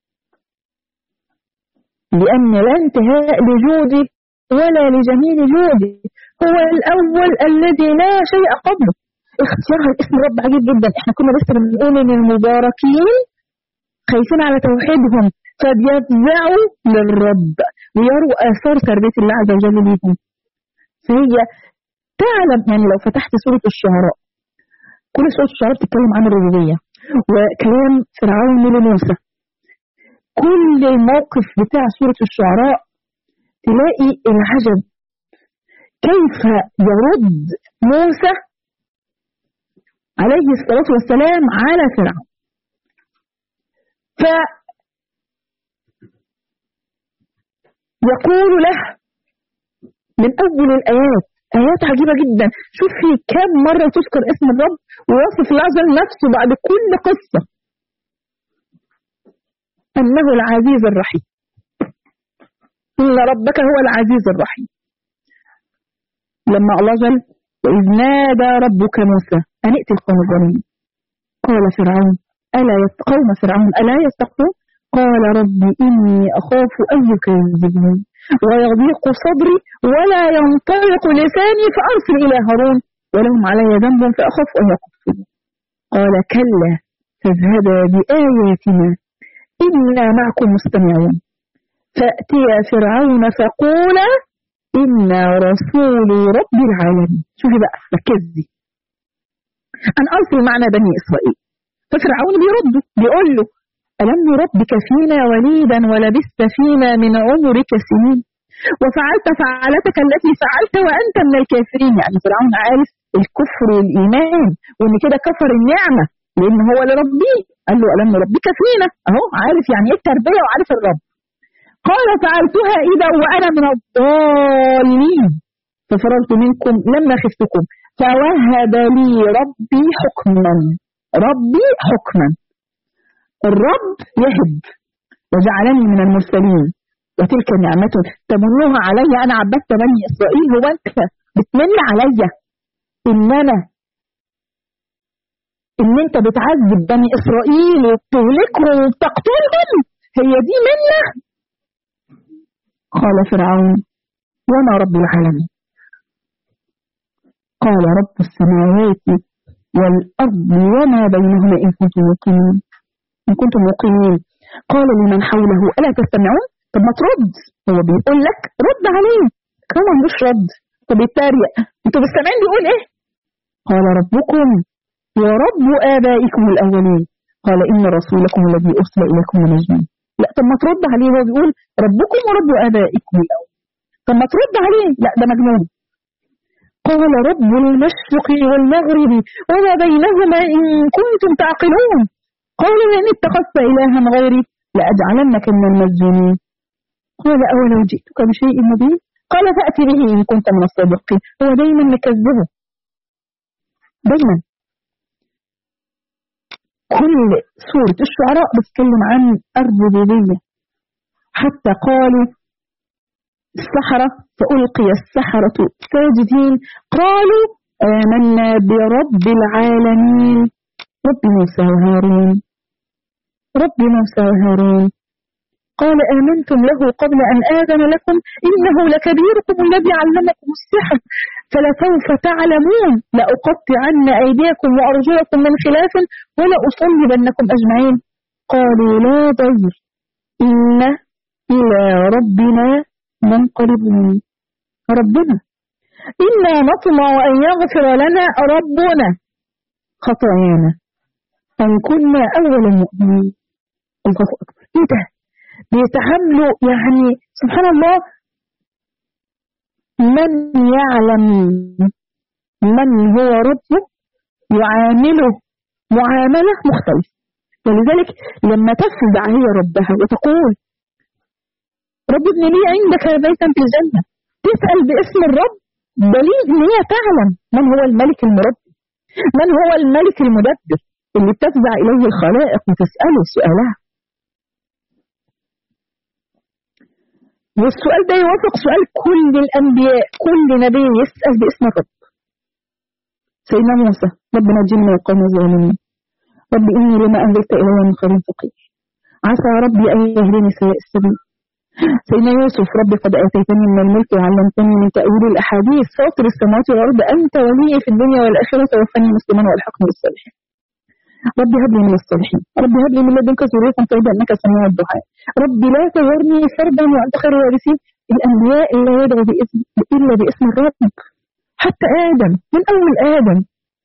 لأن لا انتهاء لجوده ولا لجميل جوده، هو الأول الذي لا شيء قبله. اختيارها الاسم رب عجيب جدا. احنا كنا بس بنقول ان المباركين خايفين على توحيدهم فبيفزعوا للرب ويروا آثار تربية الله عز وجل ليهم. فهي تعلم، يعني لو فتحت سورة الشعراء، كل سورة الشعراء بتتكلم عن الربوبية وكلام فرعون لموسى. كل الموقف بتاع سورة الشعراء تلاقي العجب كيف يرد موسى عليه الصلاة والسلام على فرعون. فيقول له من أول الآيات آيات عجيبة جدا. شوف في كم مرة تذكر اسم الرب ووصف الله عز وجل نفسه بعد كل قصة أنه العزيز الرحيم. إن ربك هو العزيز الرحيم. لما الله جل وإذ نادى ربك موسى أن ائت القوم الظالمين قال فرعون ألا قوم فرعون ألا يستغفرون قال ربي إني أخاف أن يكذبون ويضيق صدري ولا ينطلق لساني فأرسل إلى هارون ولهم علي ذنب فأخاف أن يقتلون قال كلا فاذهبا بآياتنا إنا معكم مستمعون فأتيا فرعون فقولا إنا رسول رب العالمين. شوفي بقى ركزي أن أرسل معنا بني إسرائيل. ففرعون بيرده بيقول له ألم نربك فينا وليدا ولبست فينا من عمرك سنين وفعلت فعلتك التي فعلت وأنت من الكافرين. يعني فرعون عارف الكفر والإيمان وإن كده كفر النعمة لأن هو اللي ربيه. قال له ألم نربك فينا، أهو عارف يعني إيه التربية وعارف الرب. قال فعلتها إذا وأنا من الضالين ففررت منكم لما خفتكم فوهب لي ربي حكما. ربي حكما، الرب يهب وجعلني من المرسلين وتلك نعمته تمنها علي أنا عبدت بني إسرائيل. هو أنت بتمن علي إن أنا إن أنت بتعذب بني إسرائيل وبتهلكهم وبتقتلهم؟ هي دي منة؟ قال فرعون وما رب العالمين قال رب السماوات والأرض وما بينهما إن كنتم موقنين إن كنتم موقنين. قال لمن حوله ألا تستمعون؟ طب ما ترد، هو بيقول لك رد عليه كما مش رد. طب يتريق انتوا بالسمعين بيقول ايه؟ قال ربكم ورب آبائكم الأولين قال إن رسولكم الذي أرسل إليكم لمجنون. لا طب ما ترد عليه، هو بيقول ربكم ورب آبائكم الأولين. طب ما ترد عليه، لا ده مجنون. قال رب المشرق والمغرب وما بينهما إن كنتم تعقلون. قال إن اتخذت إلها غيري لأجعلنك من المسجونين. قال أولو جئتك بشيء مبين قال فأتي به إن كنت من الصادقين. هو دايما مكذبه دايما. كل سورة الشعراء بتتكلم عن الربوبية حتى قالوا السحرة فألقي السحرة ساجدين قالوا آمنا برب العالمين رب موسى وهارون. رب موسى وهارون قال آمنتم له قبل أن آذن لكم إنه لكبيركم الذي علمكم السحر فلسوف تعلمون لأقطعن أيديكم وأرجلكم من خلاف ولأصلبنكم أجمعين. قالوا لا ضير إن إلى ربنا منقلبون. ربنا إنا نطمع أن يغفر لنا ربنا خطايانا أن كنا أول المؤمنين. الله أكبر. إيه ده؟ بيتحملوا يعني سبحان الله. من يعلم من هو ربه يعامله معاملة مختلفة. ولذلك لما تفزع هي ربها وتقول رب ابن لي عندك بيتا في الجنة تسأل باسم الرب دليل ان هي تعلم من هو الملك المربي من هو الملك المدبر اللي بتفزع إليه الخلائق وتسأله سؤالها. والسؤال ده يوافق سؤال كل الأنبياء. كل نبي يسأل باسم الرب. سيدنا موسى رب نجني من القوم الظالمين رب إني لما أنزلت إلي من خير فقير عسى ربي أن يهديني سواء السبيل. سيدنا يوسف رب قد آتيتني من الملك وعلمتني من تأويل الأحاديث فاطر السماوات والأرض أنت ولي في الدنيا والآخرة توفني مسلما والحقني بالصالحين. رب هب لي من الصالحين رب هب لي من لدنك ذرية طيبة إنك سميع الدعاء رب لا تذرني فردا وأنت خير الوارثين. الأنبياء لا يدعو باسم إلا باسم الرب. حتى آدم من أول آدم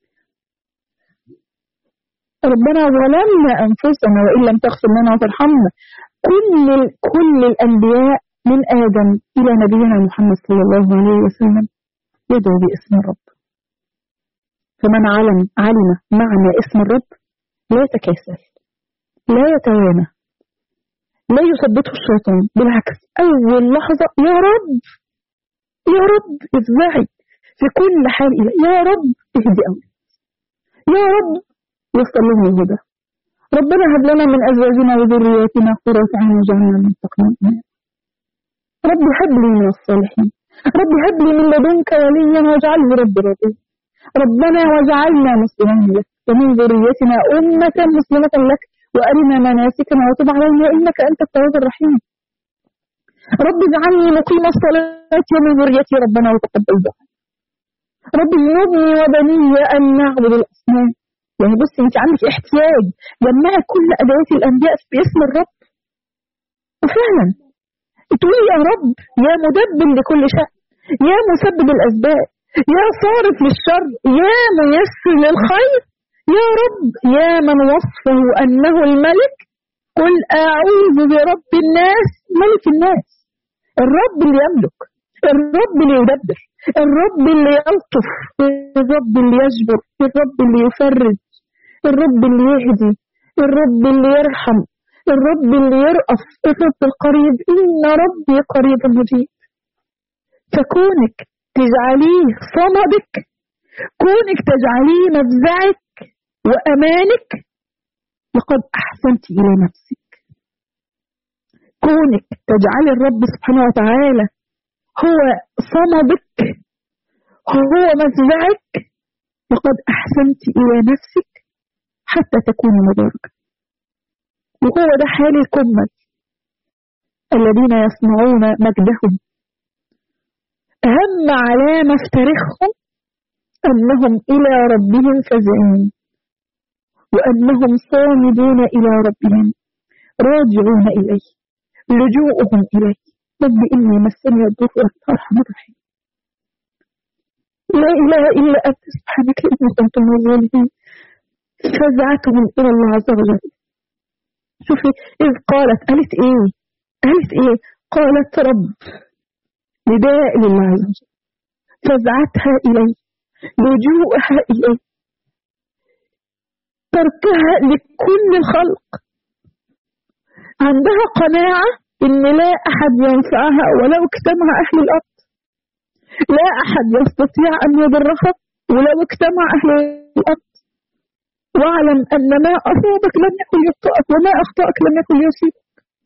ربنا ظلمنا أنفسنا وإن لم تغفر لنا وترحمنا. كل كل الأنبياء من آدم إلى نبينا محمد صلى الله عليه وسلم يدعو باسم الرب. فمن علم علم معنى اسم الرب لا يتكاسل لا يتوانى لا يثبته الشيطان. بالعكس أول لحظة يا رب يا رب افزعي في كل حال إلى يا رب اهدي أولاد، يا رب يصل لهم الهدى، ربنا هب لنا من أزواجنا وذرياتنا قرة أعين واجعلنا للمتقين، رب هب لي من الصالحين، رب هب لي من لدنك وليا واجعله رب رضيا، ربنا واجعلنا مسلمين لك ومن ذريتنا أمة مسلمة لك وأرنا مناسكنا وتب علينا إنك أنت التواب الرحيم، رب اجعلني مقيم الصلاة ومن ذريتي ربنا وتقبل دعاء، رب اجنبني وبني أن نعبد الأصنام. يعني بصي انت عندك احتياج جمع كل أدوات الأنبياء باسم الرب، وفعلا تقولي يا رب يا مدبر لكل شيء، يا مسبب الأسباب، يا صارف للشر، يا ميسر للخير، يا رب يا من وصفه أنه الملك، قل أعوذ برب الناس ملك الناس، الرب اللي يملك، الرب اللي يدبر، الرب اللي يلطف، الرب اللي يجبر، الرب اللي يفرج، الرب اللي يهدي، الرب اللي يرحم، الرب اللي يرأف، الرب القريب، إن ربي قريب مجيب. فكونك تجعليه صمدك، كونك تجعليه مفزعك وأمانك، لقد أحسنت إلى نفسك. كونك تجعل الرب سبحانه وتعالى هو صمدك، هو مفزعك، لقد أحسنت إلى نفسك حتى تكون مباركة. وهو ده حال الكمل الذين يصنعون مجدهم، أهم علامة في تاريخهم أنهم إلى ربهم فزعين، وأنهم صامدون إلى ربهم راجعون إليه، لجوءهم إليه. رب إني مسني الضر وأنت أرحم الراحمين، لا إله إلا أنت سبحانك إني كنت من الظالمين. فزعتهم إلى الله عز وجل. شوفي إذ قالت، قالت إيه؟ قالت إيه؟ قالت رب، نداء لله عز وجل، فزعتها إليه، لجوءها إليه، تركها لكل الخلق، عندها قناعة إن لا أحد ينفعها ولو اجتمع أهل الأرض، لا أحد يستطيع أن يضرها ولو اجتمع أهل الأرض، واعلم أن ما أصابك لم يكن يخطئك وما أخطأك لم يكن يصيبك.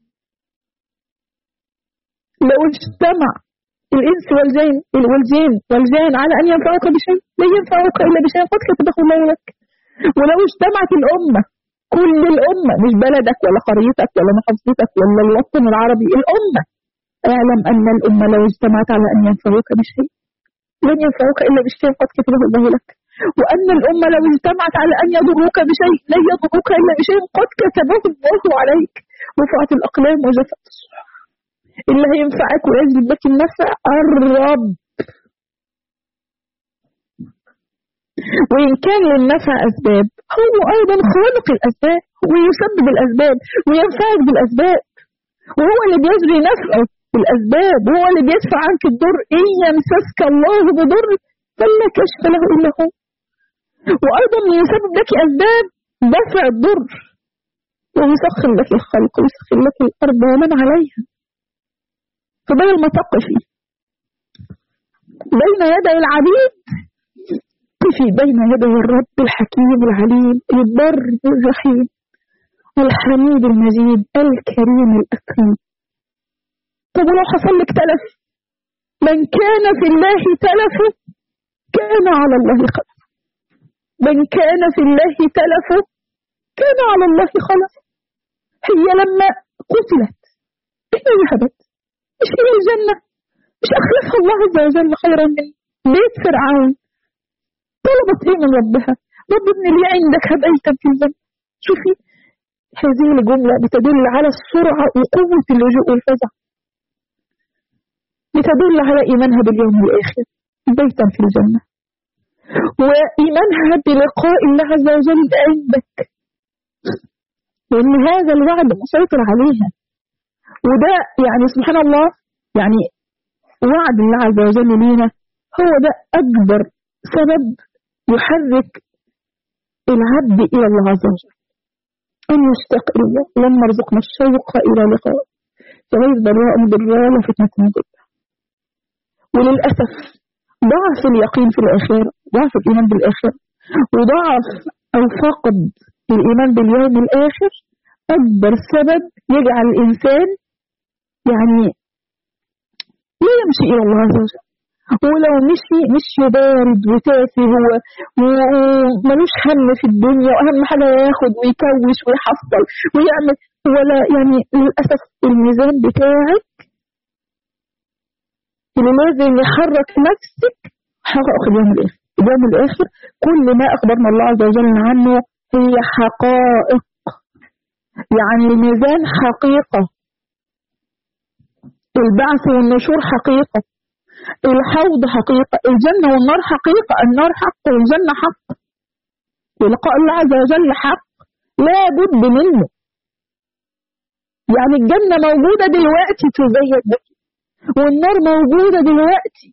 لو اجتمع الإنس والجين والجين والجان على أن ينفعوك بشيء لا ينفعوك إلا بشيء قد كتبه الله لك. ولو اجتمعت الأمة، كل الأمة، مش بلدك ولا قريتك ولا محافظتك ولا الوطن العربي، الأمة، اعلم أن الأمة لو اجتمعت على أن ينفعوك بشيء لن ينفعوك إلا بشيء قد كتبه الله لك، وأن الأمة لو اجتمعت على أن يضروك بشيء لن يضروك إلا بشيء قد كتبه الله عليك. رفعت الأقلام وجفت الصحف، اللي هينفعك ويجلب لك النفع الرب. وإن كان للنفع أسباب، هو أيضا خالق الأسباب، ويسبب الأسباب وينفعك بالأسباب، وهو اللي بيجري نفعه بالأسباب، وهو اللي بيدفع عنك الضر. إن يمسسك الله بضر فلا كشف له إلا هو. وأيضا يسبب لك أسباب دفع الضر، ويسخر لك الخلق ويسخر لك الأرض ومن عليها. فبدل ما تقفي بين يدي العبيد، قفي بين يدي الرب الحكيم العليم البر الرحيم الحميد المجيد الكريم الأكرم. طب ولو حصل لك تلف، من كان في الله تلف كان على الله خلف، من كان في الله تلف كان على الله خلف. هي لما قتلت هي ذهبت، مش هي الجنة، مش أخلفها الله عز وجل خيرا من بيت فرعون. طلبت ايه من ربها؟ رب ابن لي عندك هبيتا في الجنة. شوفي هذه الجملة بتدل على السرعة وقوة اللجوء والفزع، بتدل على إيمانها باليوم الآخر، بيتا في الجنة، وإيمانها بلقاء الله عز وجل عندك، وإن هذا الوعد مسيطر عليها. وده يعني سبحان الله، يعني وعد الله عز وجل لينا هو ده أكبر سبب يحرك العبد إلى الله عز وجل، أن يشتاق إلى الله. لما رزقنا الشوق إلى لقاء فليس ضراء ضراء وفتنة ضراء. وللأسف ضعف اليقين في الآخرة، ضعف الإيمان بالآخرة، وضعف أو فقد الإيمان باليوم الآخر أكبر سبب يجعل الإنسان يعني لا يمشي إلى الله عز وجل. ولو مشي مشي بارد وتافه هو وملوش هم في الدنيا، وأهم حاجة ياخد ويكوش ويحصل ويعمل، ولا يعني للأسف الميزان بتاعك اللي لازم يحرك نفسك حقائق اليوم الآخر. اليوم الآخر كل ما أخبرنا الله عز وجل عنه هي حقائق، يعني الميزان حقيقة، البعث والنشور حقيقة، الحوض حقيقة، الجنة والنار حقيقة، النار حق والجنة حق، ولقاء الله عز وجل حق لا بد منه. يعني الجنة موجودة دلوقتي تزين بك، والنار موجودة دلوقتي.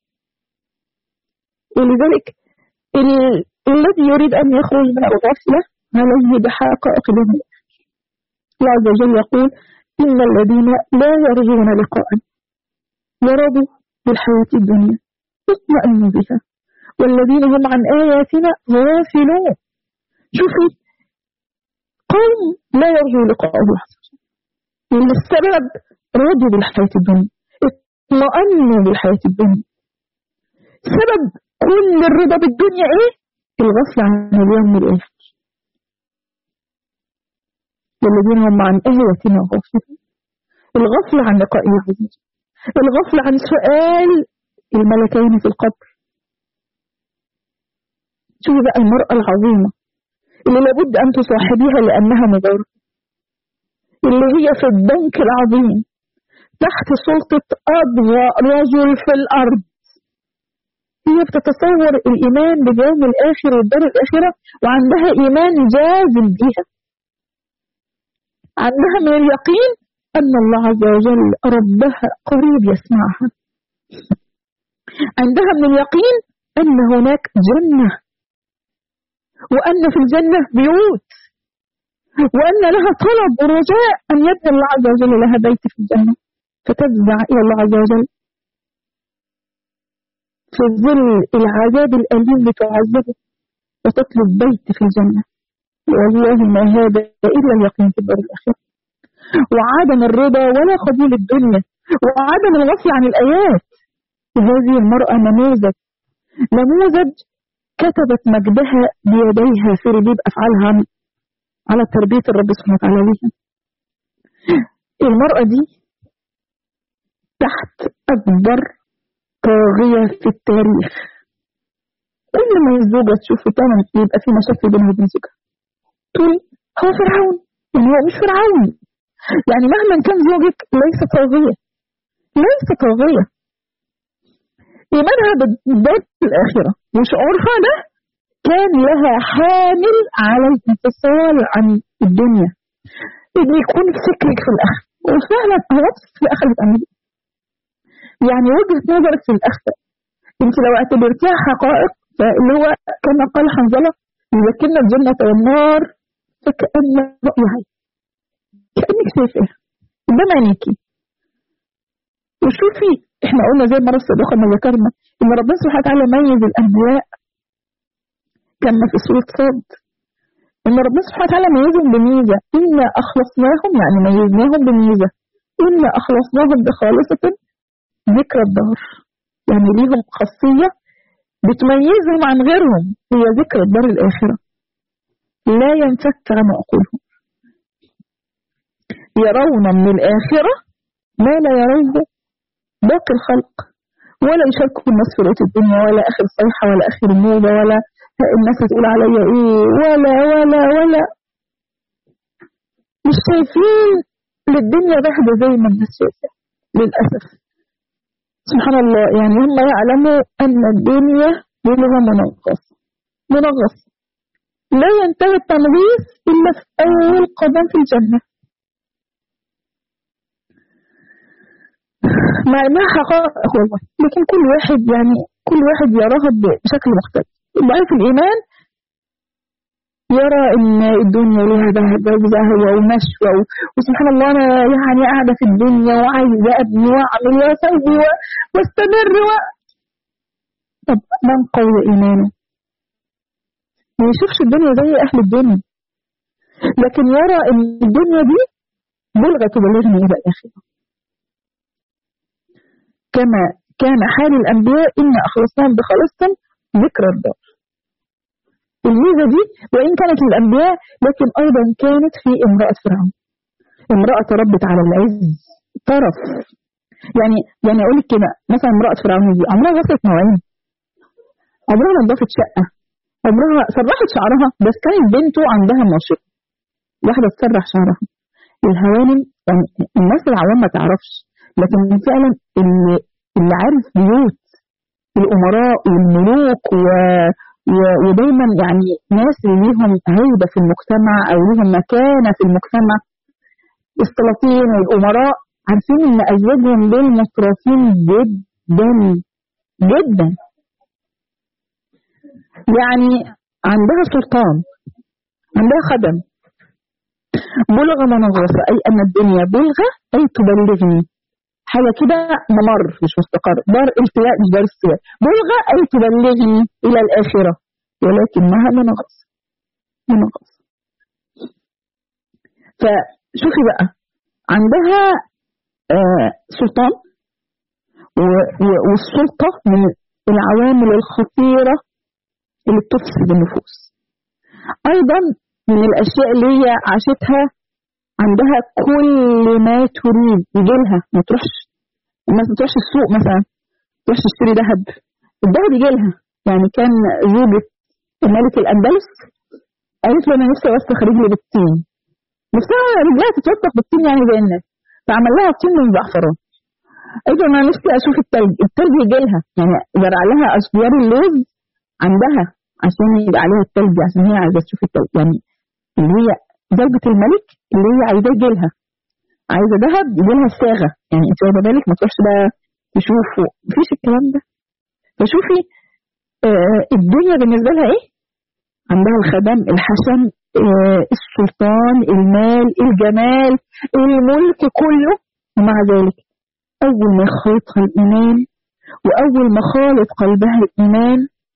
ولذلك ال... الذي يريد أن يخرج من الغفلة عليه بحقائق اليوم الآخر. الله عز وجل يقول إن الذين لا يرجون لقاء يرضوا بالحياة الدنيا اطمئنوا بها والذين هم عن آياتنا غافلون. شوفي قوم لا يرجوا لقاء الله عز وجل، السبب رضوا بالحياة الدنيا، اطمئنوا بالحياة الدنيا. سبب كل الرضا بالدنيا ايه؟ الغفلة عن اليوم الآخر. والذين هم عن آياتنا غافلون، الغفلة عن لقاء الله عز وجل، الغفلة عن سؤال الملكين في القبر. شوفي بقى المرأة العظيمة اللي لابد أن تصاحبيها لأنها مباركة، اللي هي في البنك العظيم تحت سلطة أضواء رجل في الأرض. هي بتتصور الإيمان باليوم الآخر والدار الآخرة، وعندها إيمان جازم بها، عندها من اليقين أن الله عز وجل ربها قريب يسمعها، عندها من اليقين أن هناك جنة، وأن في الجنة بيوت، وأن لها طلب ورجاء أن يبني الله عز وجل لها بيت في الجنة، فتفزع إلى الله عز وجل في ظل العذاب الأليم بتعذبه وتطلب بيت في الجنة. والله ما هذا إلا اليقين في الدار الآخرة، وعدم الرضا ولا قبول الدنيا، وعدم الغفل عن الآيات. وهذه المرأة نموذج نموذج كتبت مجدها بيديها في ردود أفعالها على تربية الرب سبحانه وتعالى ليها. المرأة دي تحت أكبر طاغية في التاريخ. كل ما الزوجة تشوفه تاني يبقى في مشاكل بينها وبين زوجها، تقول هو فرعون، يعني هو مش فرعون، يعني مهما كان زوجك ليس طاغية، ليس طاغية. إيمانها بالدار الآخرة وشعورها ده كان لها حامل على الانفصال عن الدنيا، إن يكون فكرك في الآخر، وفعلا هو في الآخر بتعمل يعني وجهة نظرك في الآخر. انت لو اعتبرتيها حقائق فاللي هو كما قال حنظلة يذكرنا الجنة والنار فكأن رؤيها كأنك شايفاها قدام عينيكي. وشوفي احنا قلنا زي مرة السابقة ما ذكرنا ان ربنا سبحانه وتعالى ميز الانبياء كما في سورة صاد، ان ربنا سبحانه وتعالى ميزهم بميزة، إنا أخلصناهم يعني ميزناهم بميزة، إنا أخلصناهم بخالصة ذكر الدهر، يعني ليهم خاصية بتميزهم عن غيرهم، هي ذكر الدار الآخرة لا ينفك عن عقولهم. يرون من الآخرة ما لا يروه باقي الخلق، ولا يشاركوا الناس في رؤية الدنيا، ولا آخر صيحة، ولا آخر موضة، ولا الناس تقول عليا إيه، ولا ولا ولا مش شايفين للدنيا بهدى زي ما الناس شايفة للأسف. سبحان الله، يعني هم يعلموا أن الدنيا بلغة منغصة منغصة لا ينتهي التنغيص إلا في أول قدم في الجنة، مع إنها حقائق والله، لكن كل واحد يعني كل واحد يراها بشكل مختلف. ضعيف الإيمان يرى إن الدنيا لها زهوة ونشوة، وسبحان الله أنا يعني قاعدة في الدنيا وعايزة أبني وأعمل وأسوي واستمر و... طب من قوي إيمانه ما يشوفش الدنيا زي أهل الدنيا، لكن يرى أن الدنيا دي بلغة تبلغني إلى الآخرة. كما كان حال الأنبياء إن أخلصناهم بخلاصهم ذكر الدار. الميزة دي وإن كانت للأنبياء لكن أيضا كانت في امرأة فرعون، امرأة ربت على العز طرف. يعني يعني أقول لك كده مثلا امرأة فرعون دي عمرها غسلت مواعين، عمرها نظفت شقة، عمرها سرحت شعرها، بس كانت بنته عندها ناشطة واحدة تسرح شعرها. الهوانم يعني الناس العوام ما تعرفش، لكن فعلا اللي, اللي عارف بيوت الأمراء والملوك و... و... ودايما يعني ناس اللي ليهم هيبة في المجتمع أو ليهم مكانة في المجتمع، السلاطين والأمراء عارفين إن أزواجهم دول مترفين جدا جدا. يعني عندها سلطان، عندها خدم، بلغة منغصة أي أن الدنيا بلغة أي تبلغني حاجة كده ممر مش مستقر، دار التواء مش دار استواء، بلغة أي تبلغني إلى الآخرة ولكنها منغصة منغصة. فشوفي بقى عندها آه سلطان، والسلطة من العوامل الخطيرة اللي بتفسد النفوس. أيضا من الأشياء اللي هي عاشتها عندها كل ما تريد يجيلها، ما تروحش الناس ما تروحش السوق مثلا تروح تشتري ذهب، الذهب يجيلها. يعني كان زوجة ملك الأندلس قالت له أنا نفسي أوسخ رجلي بالطين، نفسها رجلها تتوسخ بالطين يعني زي الناس، فعمل لها طين من زعفران. قالت له أنا نفسي أشوف التلج، التلج يجيلها، يعني زرع لها أشجار اللوز عندها عشان يبقى عليها التلج، عشان هي عايزة تشوف التلج. يعني اللي هي زوجة الملك اللي هي عايزة يجيلها، عايزة ذهب يجيلها الصاغة، يعني انت واخدة بالك ما تروحش بقى تشوفه، مفيش الكلام ده. فشوفي آه الدنيا بالنسبة لها ايه؟ عندها الخدم، الحشم، آه السلطان، المال، الجمال، الملك كله، ومع ذلك أول ما خلطها الإيمان وأول ما خالط قلبها الإيمان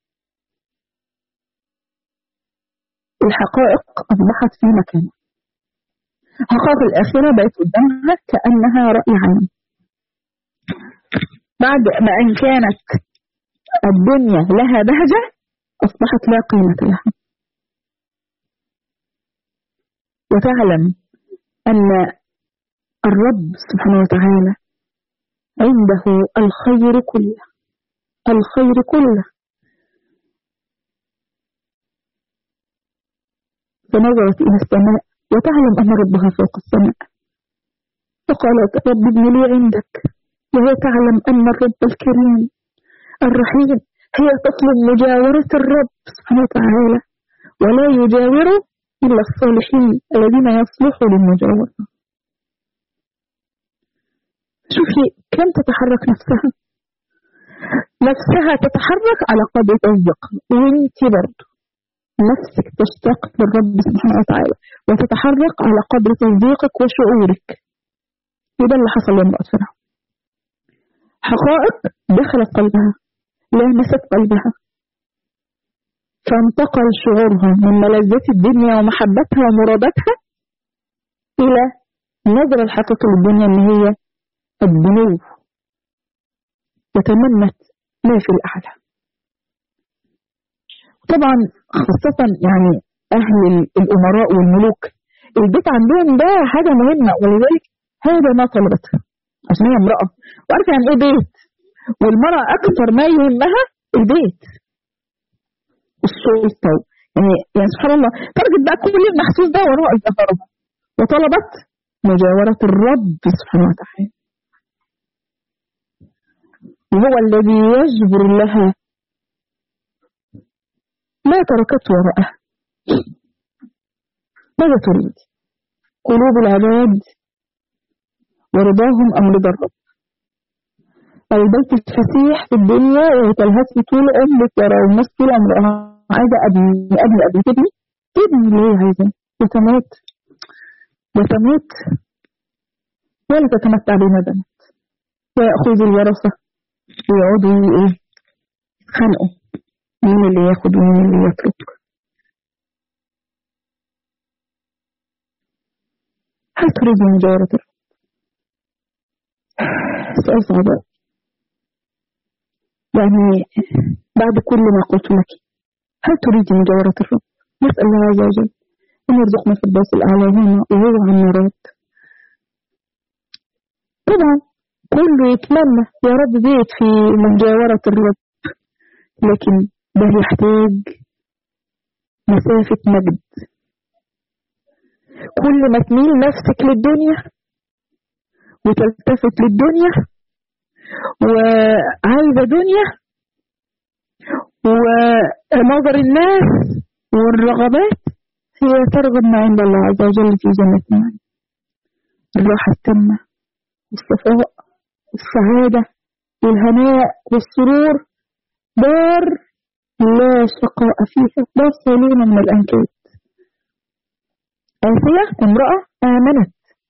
الحقائق أصبحت في مكانها. حقائق الآخرة بقت قدامها كأنها رأي عين. بعد ما أن كانت الدنيا لها بهجة أصبحت لا قيمة لها. وتعلم أن الرب سبحانه وتعالى عنده الخير كله، الخير كله. فنظرت إلى السماء وتعلم أن ربها فوق السماء، فقالت رب ابن لي عندك، وهي تعلم أن الرب الكريم الرحيم هي تطلب مجاورة الرب سبحانه وتعالى، ولا يجاور إلا الصالحين الذين يصلحوا للمجاورة. شوفي كم تتحرك نفسها، نفسها تتحرك على قدر تصديقها، وانت برضه نفسك تشتاق للرب سبحانه وتعالى وتتحرك على قدر تصديقك وشعورك. وده اللي حصل لامرأة فرعون. حقائق دخلت قلبها، لامست قلبها، فانتقل شعورها من ملذات الدنيا ومحبتها ومرادتها إلى نظرة الحقيقة للدنيا اللي هي الدنو، وتمنت ما في الأعلى. طبعا خاصة يعني أهل الأمراء والملوك البيت عندهم ده حاجة مهمة، ولذلك هذا ما طلبته عشان هي امرأة وعارفة يعني إيه بيت، والمرأة أكثر ما يهمها البيت السلطة. يعني يعني سبحان الله ترجت بقى كل المحسوس ده وراء الزهرة، وطلبت مجاورة الرب سبحانه وتعالى، وهو الذي يجبر لها ما تركته وراءها. ماذا تريد؟ قلوب العباد ورضاهم أم رضا الرب؟ البيت الفسيح في الدنيا وتلهث طول عمرك ورا الناس طول عمرها عايزة أبني أبني أبني تبني تبني اللي هي عايزة وتموت وتموت ولا تتمتع بما بنت، ويأخذ الورثة ويقعدوا إيه خانقوا مين اللي ياخد ومين اللي يترك. هل تريد مجاورة الرب؟ سؤال صعب يعني بعد كل ما قلت لك. هل تريد مجاورة الرب؟ نسأل الله عز وجل أن يرزقنا في الباس الأعلى هنا وهو عن مرات. طبعا كله يتمنى يا رب بيت في مجاورة الرب، لكن ده يحتاج مسافة مجد. كل ما تميل نفسك للدنيا وتلتفت للدنيا وعايزة دنيا ونظر الناس والرغبات، هي ترغب ما عند الله عز وجل في جنة النعيم، الراحة التامة والصفاء والسعادة والهناء والسرور، دار لا شقاء فيها، دار سليمة من الأنكاد. آسيا امرأة آمنت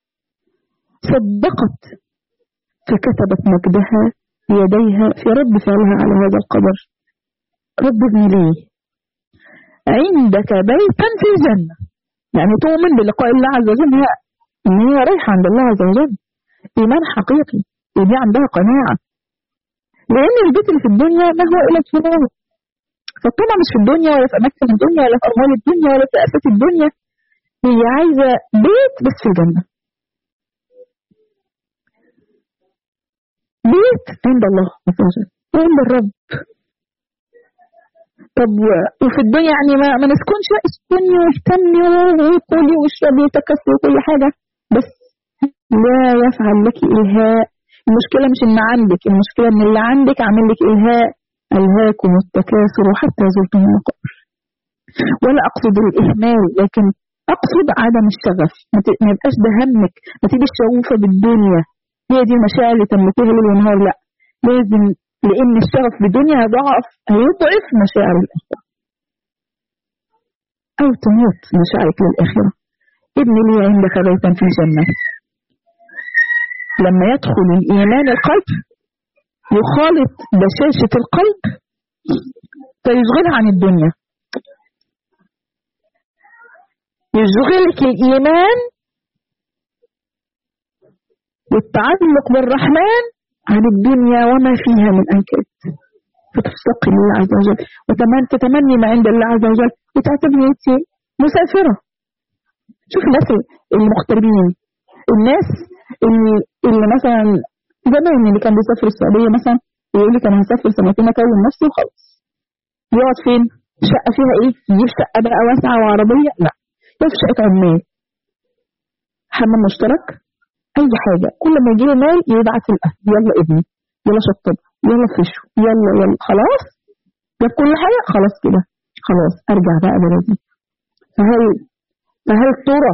صدقت فكتبت مجدها بيديها في رد فعلها على هذا القدر. رب ابني لي عندك بيتا في الجنة، يعني تؤمن بلقاء الله عز وجل، هي ان هي رايحة عند الله عز وجل، إيمان حقيقي، ودي عندها قناعة. لأن البيت اللي في الدنيا ما هو إلا الفراغ، فالطمع مش في الدنيا ولا في أماكن الدنيا ولا في أموال الدنيا ولا في أساس الدنيا، هي عايزة بيت بس في الجنة، بيت عند الله عز وجل وعند الرب. طب وفي الدنيا يعني ما, ما نسكنش، اسكني واهتمي وكلي واشربي وتكسي وكل حاجة، بس لا يفعل لك إلهاء. المشكلة مش إن عندك، المشكلة إن اللي عندك عامل لك إلهاء. ألهاكم التكاثر حتى زرتم المقابر. ولا أقصد الإهمال، لكن أقصد عدم الشغف، ما يبقاش ده همك، ما تبقاش شغوفة بالدنيا، هي دي المشاعر اللي تملكيها ليل ونهار، لا لازم، لأن الشغف بالدنيا هيضعف هيضعف مشاعر الآخرة أو تموت مشاعرك للآخرة. ابن لي عندك بيتا في الجنة. لما يدخل الإيمان القلب يخالط بشاشة القلب فيشغلها عن الدنيا، يشغلك الإيمان والتعلق بالرحمن عن الدنيا وما فيها من أنكاد، فتفتقي لله عز وجل وتتمني ما عند الله عز وجل وتعتبري مسافرة. شوف الناس المغتربين، الناس اللي, اللي مثلا زمان اللي كان بيسافر السعودية مثلا يقول لي كان هسافر سنتين أكون نفسي وخلاص. يقعد فين؟ شقة فيها إيه؟ يجيب شقة بقى واسعة وعربية؟ لا، يقعد في شقة عمال، حمام مشترك، أي حاجة. كل ما يجيله مال يبعت الأهل، يلا ابني، يلا شطب، يلا فشو، يلا يلا خلاص جاب كل حاجة، خلاص كده خلاص أرجع بقى بلدي. فهل فهل ترى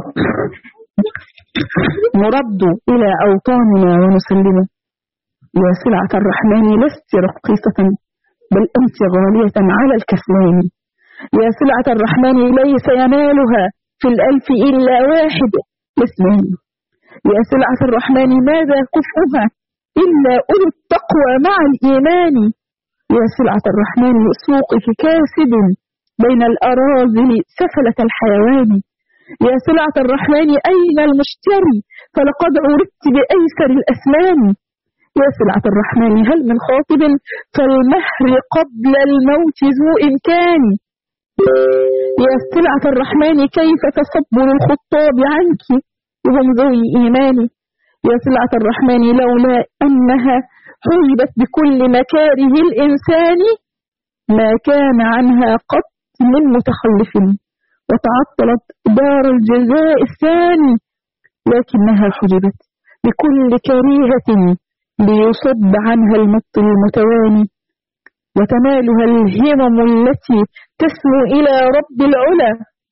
نرد إلى أوطاننا ونسلمه؟ يا سلعة الرحمن لست رخيصة بل أنت غالية على الكسلان. يا سلعة الرحمن ليس ينالها في الألف إلا واحد اسمه. يا سلعة الرحمن ماذا كفؤها إلا أولو التقوى مع الإيمان. يا سلعة الرحمن سوقك كاسد بين الأراضي سفلة الحيوان. يا سلعة الرحمن أين المشتري فلقد عرضت بأيسر الأسمان. يا سلعة الرحمن هل من خاطب فالمهر قبل الموت ذو إمكان. يا سلعة الرحمن كيف تصبر الخطاب عنك وهم ذوي إيمان. يا سلعة الرحمن لولا أنها حجبت بكل مكاره الإنسان ما كان عنها قط من متخلف وتعطلت دار الجزاء الثاني، لكنها حجبت بكل كريهة ليصد عنها المط المتواني وتنالها الهمم التي تسمو إلى رب العلا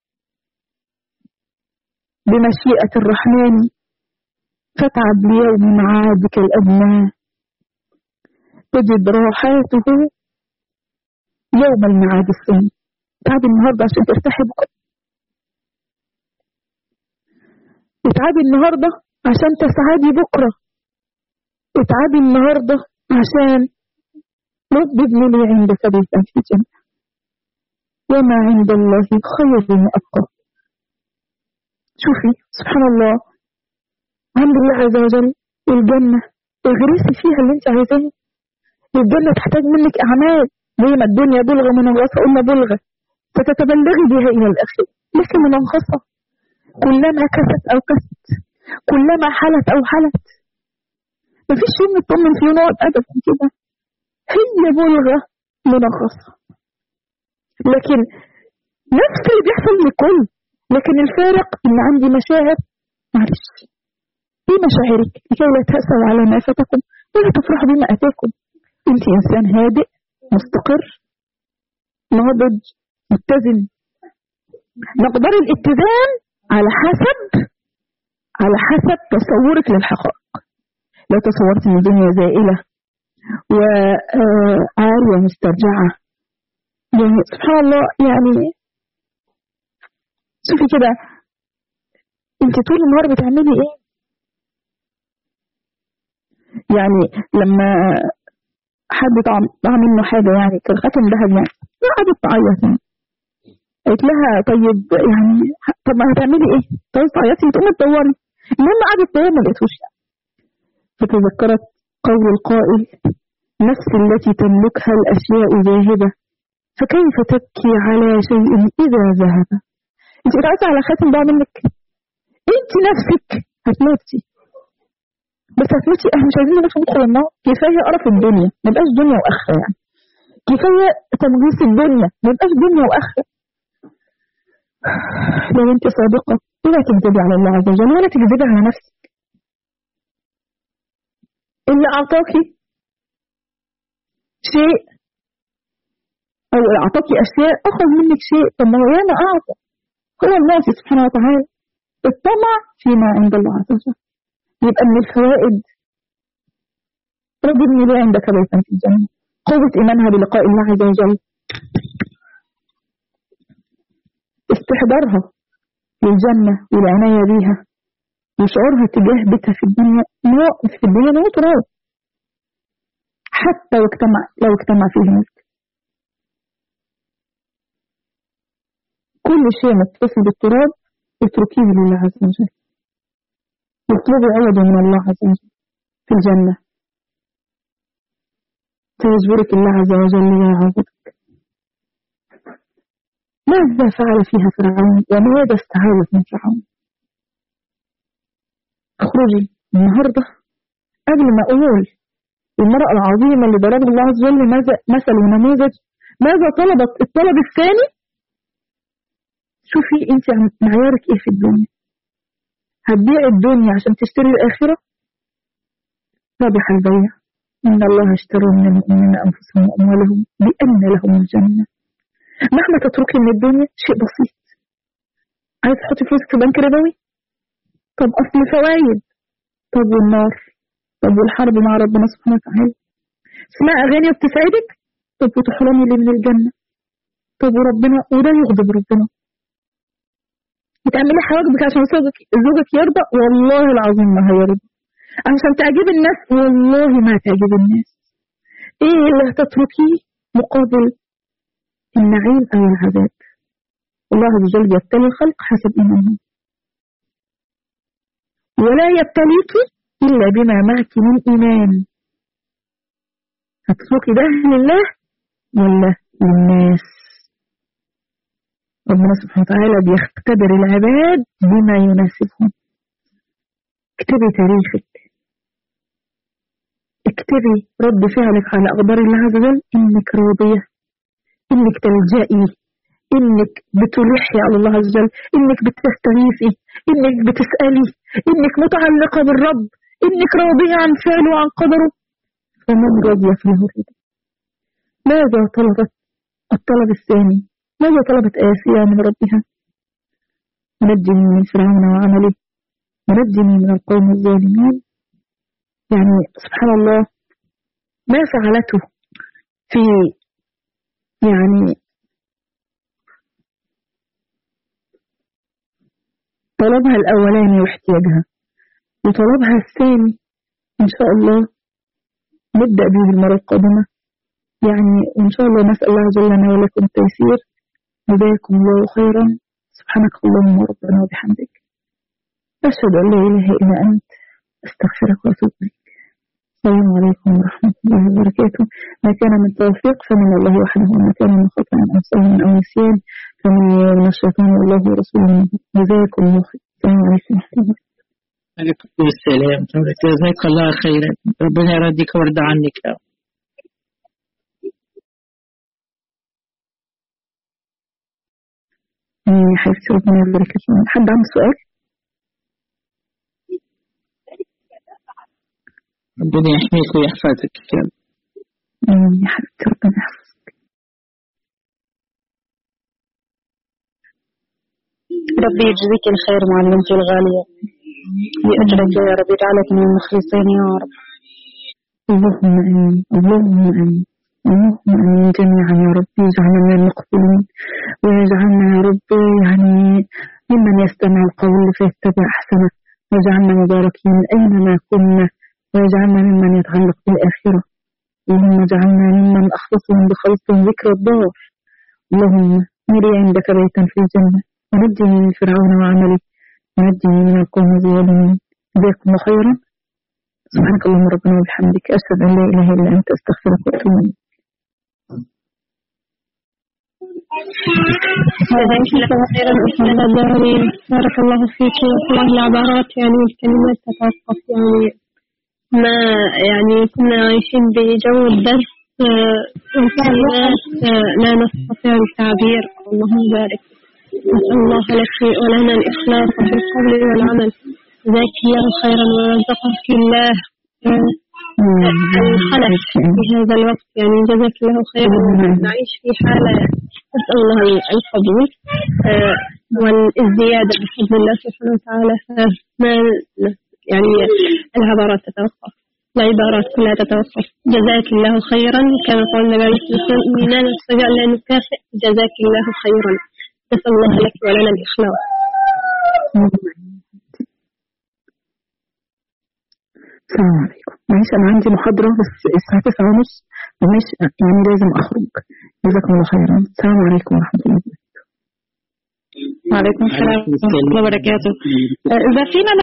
بمشيئة الرحمن. فتعب ليوم معادك الأدنى تجد راحاته يوم المعاد الثاني. تعب النهاردة عشان ترتاحي بكرة، اتعبي النهاردة عشان تسعدي بكرة، اتعبي النهاردة عشان رب ابن لي عندك بيتا في الجنة وما عند الله خير وأبقى. شوفي سبحان الله، عند الله عز وجل الجنة اغرسي فيها اللي انت عايزاه. الجنة تحتاج منك أعمال زي ما الدنيا بلغة منغصة، قلنا بلغة فتتبلغي بها إلى الآخر، لكن منغصة كلما كست أو كست، كلما حلت أو حلت، مفيش يوم نطمن فيه نقعد أبدا كده، هي بلغة منغصة. لكن نفس اللي بيحصل لكل، لكن الفارق إن عندي مشاعر. معلش، ايه مشاعرك لكي لا تأسوا على ما فاتكم ولا تفرحوا بما أتاكم. انت إنسان هادئ مستقر ناضج متزن. مقدار الاتزان على حسب على حسب تصورك للحقائق. لو تصورت ان الدنيا زائلة وعارية مسترجعة، يعني سبحان الله، يعني شوفي كده انت طول النهار بتعملي ايه؟ يعني لما حد طعم منه حاجة، يعني كان خاتم ذهب، يعني قعدت تعيط، يعني قلت لها طيب يعني طب ما هتعملي ايه؟ طيب تعيطي تقومي تدوري. المهم قعدت تدور ما لقيتوش. فتذكرت قول القائل: نفس التي تملكها الأشياء ذاهبة فكيف تبكي على شيء إذا ذهب. انت بتعيطي على خاتم ضاع منك، انت نفسك هتموتي، بس هتموتي. احنا مش عايزين نفس ندخل النار، كفايه قرف الدنيا، ما يبقاش دنيا واخره، يعني كفايه تمغيص الدنيا، ما يبقاش دنيا واخره. لو انت صادقه لا تكذبي على الله عز وجل ولا تكذبي على نفسك. اللي اعطاكي شيء او اعطاكي اشياء اخذ منك شيء، طب ما هو ياما اعطى، هو الله سبحانه وتعالى. الطمع فيما عند الله عز وجل. يبقى من الفوائد: رب ابني لي عندك بيتا في الجنة، قوة إيمانها بلقاء الله عز وجل، استحضارها للجنة والعناية بيها، وشعورها تجاه بيتها في الدنيا في الدنيا نوع تراب، حتى واجتمع لو اجتمع فيه ملك. كل شيء متصل بالتراب اتركيه لله عز وجل، واطلبي عوضا من الله عز وجل في الجنة، سيجبرك الله عز وجل ويعوضك. ماذا فعل فيها فرعون وماذا استعاذت من فرعون؟ اخرجي النهاردة قبل ما أقول المرأة العظيمة اللي ضرب الله عز وجل مثل ونموذج ماذا طلبت الطلب الثاني. شوفي انت معيارك ايه في الدنيا، هتبيع الدنيا عشان تشتري الآخرة؟ رابح البيع. إن الله اشتروا من المؤمنين أنفسهم وأموالهم بأن لهم الجنة. مهما تتركي من الدنيا شيء بسيط. عايز تحطي فلوسك في بنك ربوي؟ طب أصل فوايد. طب والنار؟ طب والحرب مع ربنا سبحانه وتعالى؟ اسمع أغاني وبتسعدك؟ طب وتحرمي لي من الجنة؟ طب وربنا وده يغضب ربنا؟ بتعملي حواجبك عشان زوجك زوجك يرضى؟ والله العظيم ما هيرضى. عشان تعجب الناس؟ والله ما تعجب الناس. ايه اللي هتتركيه مقابل النعيم او العذاب؟ الله عز وجل يبتلي الخلق حسب ايمانهم، ولا يبتليك الا بما معك من ايمان. هتتركي ده لله ولا للناس؟ ربنا سبحانه وتعالى بيختبر العباد بما يناسبهم. اكتبي تاريخك، اكتبي رد فعلك على أقدار الله عز وجل، إنك راضية، إنك تلجئي، إنك بتلحي على الله عز وجل، إنك بتستغيثي، إنك بتسألي، إنك متعلقة بالرب، إنك راضية عن فعله وعن قدره. فمن راضية فله الرضا. ماذا طلبت الطلب الثاني؟ ماذا طلبت آسيا من ربها؟ نجني من فرعون وعمله ونجني من القوم الظالمين. يعني سبحان الله ما فعلته في يعني طلبها الأولاني واحتياجها، وطلبها الثاني إن شاء الله نبدأ به المرة القادمة يعني وإن شاء الله نسأل الله جل لنا ولكم التيسير. جزاكم الله خيرا. سبحانك اللهم ربنا وبحمدك، أشهد أن لا إله إلا أنت، أستغفرك وأتوب إليك. السلام عليكم ورحمة الله وبركاته. ما كان من توفيق فمن الله وحده، وما كان من خطأ أو سهو أو نسيان فمن الشيطان والله ورسوله. جزاكم الله خير. السلام عليكم ورحمة الله. عليكم السلام. جزاك الله خيرا. ربنا يرديك ويرضى عنك. يا حبيبتي ربنا يبارك فيك. حد عنده سؤال؟ ربنا يحميك ويحفظك. يا حبيبتي ربنا يحفظك. ربي يجزيك الخير معلمتي الغالية، يأجرك يا رب، يجعلك من المخلصين يا رب. اللهم آمين، اللهم آمين، اللهم آمين جميعا يا رب. يجعلنا من المقبولين، ويجعلنا يا رب يعني ممن يستمع القول فيتبع أحسنه، ويجعلنا مباركين أينما كنا، ويجعلنا ممن يتعلق بالآخرة. اللهم اجعلنا ممن أخلصهم بخلصهم ذكر الدار. اللهم نري عندك بيتا في الجنة، ونجني من فرعون وعمله، ونجني من القوم الظالمين. جزاكم الله خيرا. سبحانك اللهم ربنا وبحمدك، أشهد أن لا إله إلا أنت، أستغفرك وأتوب إليك. بارك الله فيك. والله العبارات يعني الكلمات تتوقف، يعني ما يعني كنا عايشين بجو الدرس والكلمات لا نستطيع التعبير. اللهم بارك. نسأل الله لك ولنا الإخلاص في القول والعمل. جزاك الله خيرا ورزقك الله الخلف في هذا الوقت، يعني جزاك الله خيرا. نعيش في حالة نسأل الله القبول والازديادة بفضل الله سبحانه وتعالى. فما يعني العبارات تتوقف، العبارات كلها تتوقف. جزاك الله خيرا كما قال النبي عليه الصلاة والسلام، لا نستطيع لا نكافئ. جزاك الله خيرا. نسأل الله لك ولنا الإخلاص. السلام عليكم. معلش أنا عندي محاضرة بس الساعة تسعة ونص، ومش يعني لازم أخرج. جزاكم الله خيرا. السلام عليكم ورحمة الله وبركاته. وعليكم السلام ورحمة الله وبركاته. إذا فينا